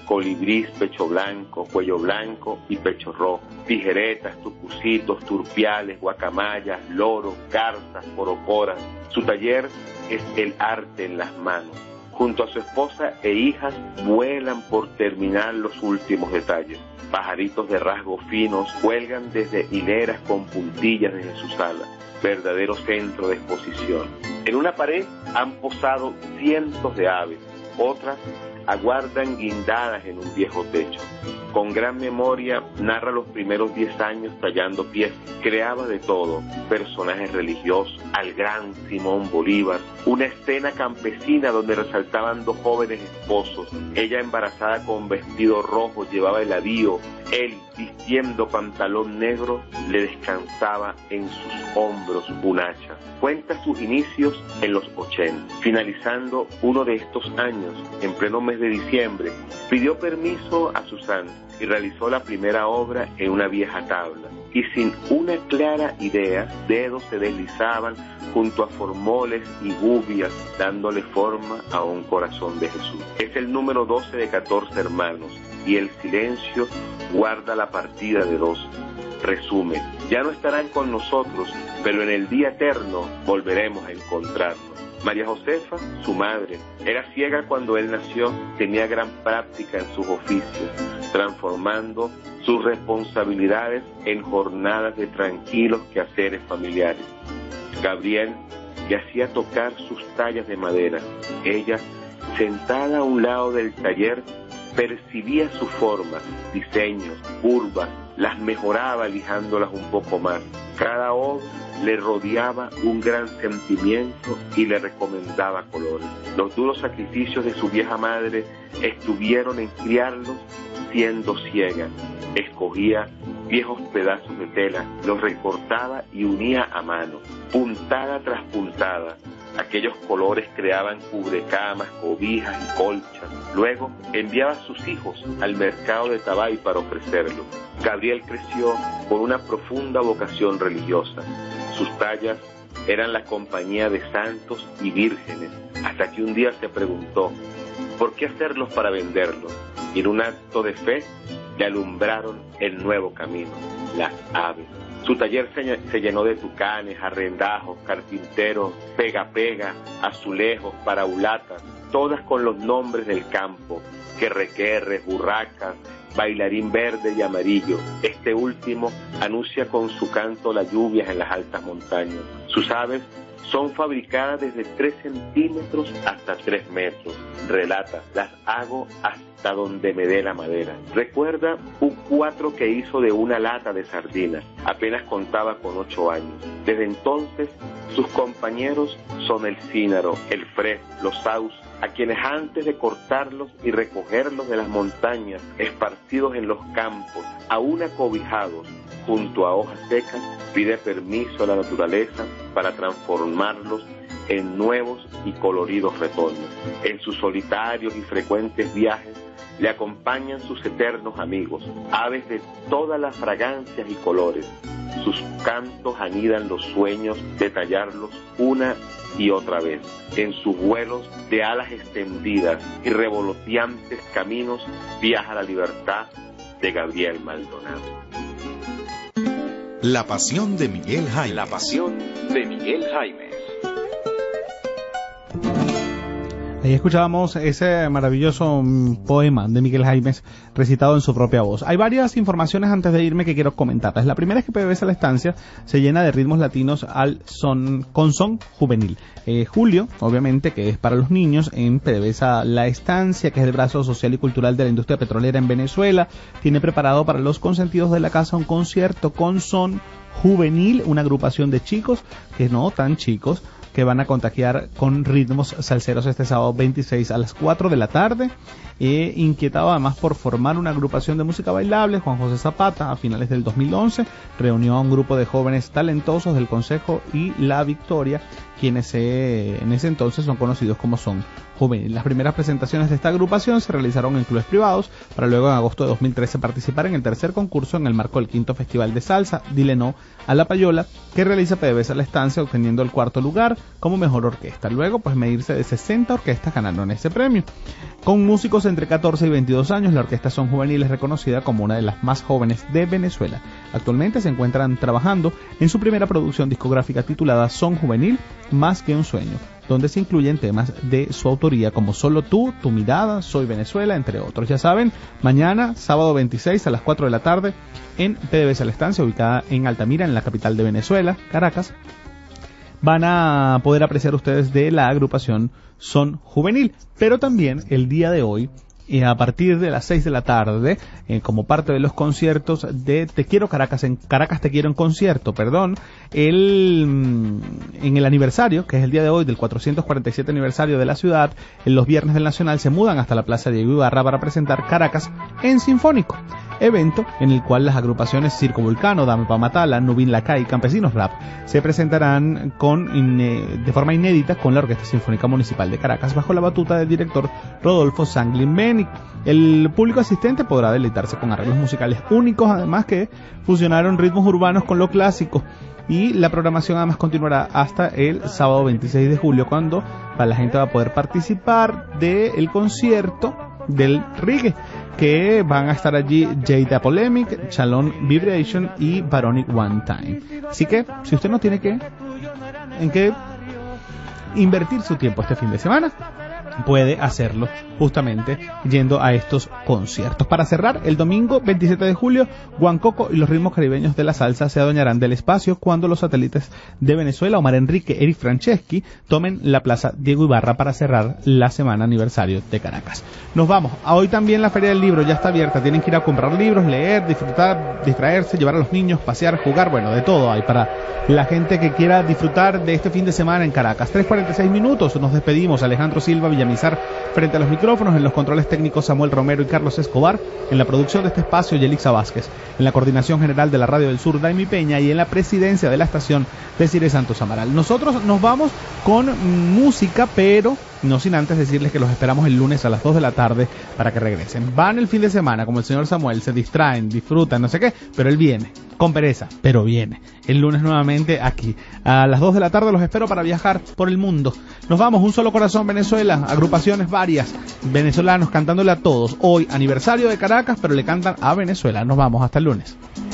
colibrís, pecho blanco, cuello blanco y pecho rojo, tijeretas, tucucitos, turpiales, guacamayas, loros, garzas, porocoras. Su taller es el arte en las manos. Junto a su esposa e hijas vuelan por terminar los últimos detalles. Pajaritos de rasgos finos cuelgan desde hileras con puntillas desde sus alas. Verdadero centro de exposición. En una pared han posado cientos de aves, otras aguardan guindadas en un viejo techo. Con gran memoria narra los primeros 10 años tallando piezas. Creaba de todo, personajes religiosos, al gran Simón Bolívar, una escena campesina donde resaltaban 2 jóvenes esposos, ella embarazada con vestido rojo llevaba el avío, él vistiendo pantalón negro le descansaba en sus hombros un hacha. Cuenta sus inicios en los 80. Finalizando uno de estos años, en pleno mes de diciembre, pidió permiso a Susana y realizó la primera obra en una vieja tabla. Y sin una clara idea, dedos se deslizaban junto a formoles y gubias, dándole forma a un corazón de Jesús. Es el número 12 de 14 hermanos, y el silencio guarda la partida de 12. Resumen, ya no estarán con nosotros, pero en el día eterno volveremos a encontrarnos. María Josefa, su madre, era ciega cuando él nació, tenía gran práctica en sus oficios, transformando sus responsabilidades en jornadas de tranquilos quehaceres familiares. Gabriel le hacía tocar sus tallas de madera. Ella, sentada a un lado del taller, percibía sus formas, diseños, curvas, las mejoraba lijándolas un poco más. Cada obra le rodeaba un gran sentimiento y le recomendaba colores. Los duros sacrificios de su vieja madre estuvieron en criarlos siendo ciega. Escogía viejos pedazos de tela, los recortaba y unía a mano, puntada tras puntada. Aquellos colores creaban cubrecamas, cobijas y colchas. Luego enviaba a sus hijos al mercado de Tabay para ofrecerlo. Gabriel creció con una profunda vocación religiosa. Sus tallas eran la compañía de santos y vírgenes, hasta que un día se preguntó, ¿por qué hacerlos para venderlos? Y en un acto de fe le alumbraron el nuevo camino, las aves. Su taller se llenó de tucanes, arrendajos, carpinteros, pega-pega, azulejos, paraulatas, todas con los nombres del campo, querrequerres, burracas, bailarín verde y amarillo. Este último anuncia con su canto las lluvias en las altas montañas. Sus aves son fabricadas desde 3 centímetros hasta 3 metros. Relata, las hago hasta donde me dé la madera. Recuerda un 4 que hizo de una lata de sardinas. Apenas contaba con 8 años. Desde entonces, sus compañeros son el cínaro, el fres, los sauces, a quienes antes de cortarlos y recogerlos de las montañas, esparcidos en los campos, aún acobijados junto a hojas secas, pide permiso a la naturaleza para transformarlos en nuevos y coloridos retoños. En sus solitarios y frecuentes viajes le acompañan sus eternos amigos, aves de todas las fragancias y colores. Sus cantos anidan los sueños de tallarlos una y otra vez. En sus vuelos de alas extendidas y revoloteantes caminos viaja la libertad de Gabriel Maldonado. La pasión de Miguel Jaimes. La pasión de Miguel Jaimes. Ahí escuchábamos ese maravilloso poema de Miguel Jaimes recitado en su propia voz. Hay varias informaciones antes de irme que quiero comentarles. La primera es que PDVSA La Estancia se llena de ritmos latinos con son juvenil. Julio, obviamente, que es para los niños, en PDVSA La Estancia, que es el brazo social y cultural de la industria petrolera en Venezuela, tiene preparado para los consentidos de la casa un concierto con son juvenil, una agrupación de chicos, que no tan chicos, que van a contagiar con ritmos salseros este sábado 26 a las 4 de la tarde. Inquietado además por formar una agrupación de música bailable, Juan José Zapata, a finales del 2011, reunió a un grupo de jóvenes talentosos del Consejo y La Victoria, quienes en ese entonces son conocidos como Son Juvenil. Las primeras presentaciones de esta agrupación se realizaron en clubes privados, para luego en agosto de 2013 participar en el tercer concurso en el marco del quinto Festival de Salsa Dile No a la Payola, que realiza PDVSA La Estancia, obteniendo el cuarto lugar como mejor orquesta. Luego, pues medirse de 60 orquestas ganaron ese premio. Con músicos entre 14 y 22 años, la orquesta Son Juvenil es reconocida como una de las más jóvenes de Venezuela. Actualmente se encuentran trabajando en su primera producción discográfica titulada Son Juvenil, Más que un Sueño, donde se incluyen temas de su autoría como Solo Tú, Tu Mirada, Soy Venezuela, entre otros. Ya saben, mañana, sábado 26 a las 4 de la tarde, en PDVSA La Estancia, ubicada en Altamira, en la capital de Venezuela, Caracas, van a poder apreciar ustedes de la agrupación Son Juvenil. Pero también el día de hoy, a partir de las 6 de la tarde, como parte de los conciertos de Te Quiero Caracas, en Caracas Te Quiero en concierto, en el aniversario, que es el día de hoy, del 447 aniversario de la ciudad, en los viernes del Nacional se mudan hasta la Plaza Diego Ibarra para presentar Caracas en Sinfónico, evento en el cual las agrupaciones Circo Vulcano, Dame Pa' Matala, Nubin Lacay y Campesinos Rap se presentarán de forma inédita con la Orquesta Sinfónica Municipal de Caracas, bajo la batuta del director Rodolfo Sanglin Beni. El público asistente podrá deleitarse con arreglos musicales únicos, además que fusionaron ritmos urbanos con lo clásico. Y la programación además continuará hasta el sábado 26 de julio, cuando la gente va a poder participar del concierto del reggae, que van a estar allí Jada Polemic, Chalon Vibration y Baronic One Time. Así que, si usted no tiene en qué invertir su tiempo este fin de semana, puede hacerlo justamente yendo a estos conciertos. Para cerrar, el domingo 27 de julio, Guancoco y los ritmos caribeños de la salsa se adueñarán del espacio cuando los satélites de Venezuela, Omar Enrique, Eric Franceschi, tomen la Plaza Diego Ibarra para cerrar la semana aniversario de Caracas. Nos vamos. Hoy también la Feria del Libro ya está abierta. Tienen que ir a comprar libros, leer, disfrutar, distraerse, llevar a los niños, pasear, jugar. Bueno, de todo hay para la gente que quiera disfrutar de este fin de semana en Caracas. 3:46 minutos. Nos despedimos. Alejandro Silva Villamizar frente a los micrófonos, en los controles técnicos Samuel Romero y Carlos Escobar, en la producción de este espacio Yelixa Vázquez, en la coordinación general de la Radio del Sur Daimi Peña y en la presidencia de la estación Desiree Santos Amaral. Nosotros nos vamos con música, pero no sin antes decirles que los esperamos el lunes a las 2 de la tarde para que regresen. Van el fin de semana como el señor Samuel, se distraen, disfrutan, no sé qué, pero él viene con pereza, pero viene el lunes nuevamente aquí a las 2 de la tarde. Los espero para viajar por el mundo. Nos vamos. Un Solo Corazón Venezuela, agrupaciones varias, venezolanos cantándole a todos. Hoy aniversario de Caracas, pero le cantan a Venezuela. Nos vamos, hasta el lunes.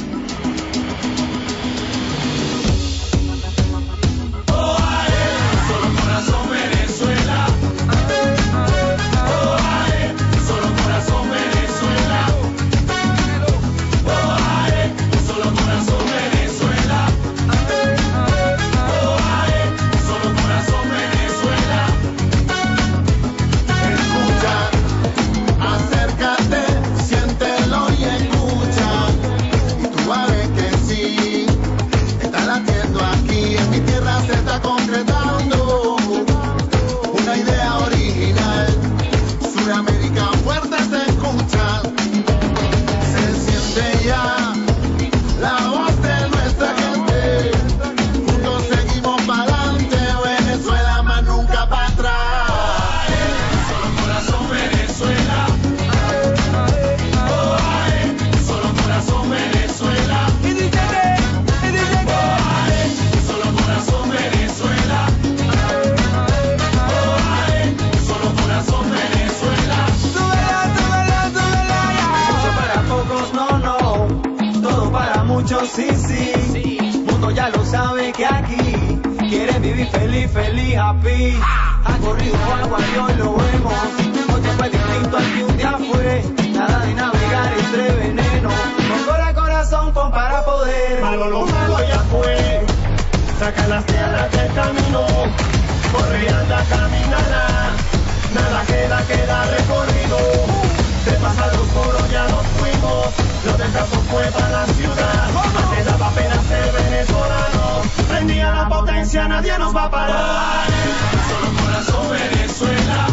Feliz, happy. Ha corrido agua y hoy lo vemos. Otro fue distinto al que un día fue. Nada de navegar entre veneno. Pongo el corazón para poder. Malo lo malo ya fue. Saca las piedras del camino. Corre y anda, caminará. Nada queda recorrido. Se pasa los foros, ya nos fuimos. Los del campo fue para la ciudad. Antes daba pena ser venezolano. Prendía la potencia, nadie nos va a parar. Solo Corazón Venezuela.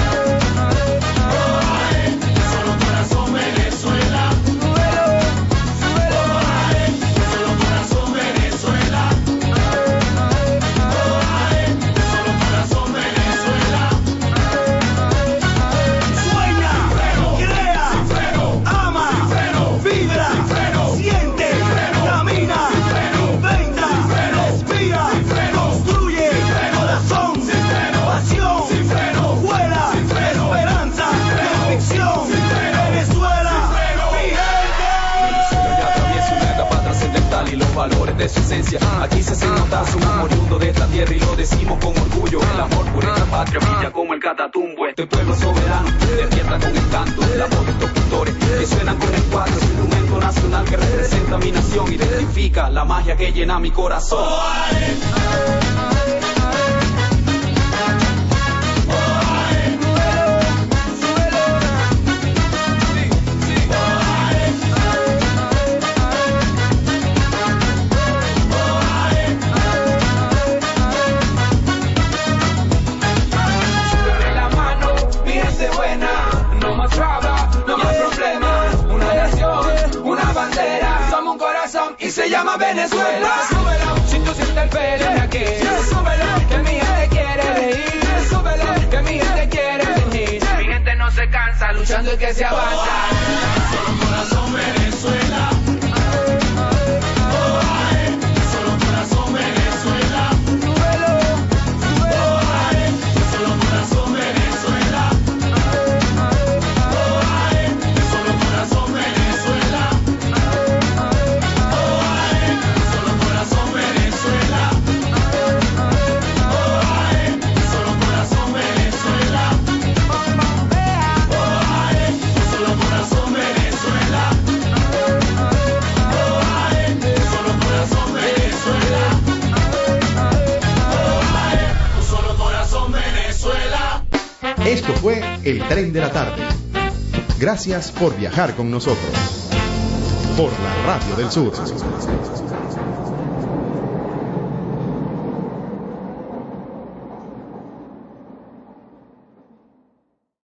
Solo Corazón Venezuela. Solo Corazón Venezuela. pierde su esencia. Aquí se hace notar, somos oriundos de esta tierra y lo decimos con orgullo. El amor por esta patria brilla como el Catatumbo. Este pueblo soberano despierta con el canto, la voz de estos pintores que suenan con el cuatro. Es un instrumento nacional que representa mi nación, identifica la magia que llena mi corazón. Y se llama Venezuela. Súbelo, si tú sientes el pelo, súbelo, que mi gente quiere reír. Súbelo, que mi gente quiere venir. Mi gente no se cansa, luchando y que se avanza. Solo corazón Venezuela. Solo corazón Venezuela. Súbelo, solo corazón Venezuela. Solo corazón Venezuela. Esto fue El Tren de la Tarde. Gracias por viajar con nosotros. Por la Radio del Sur.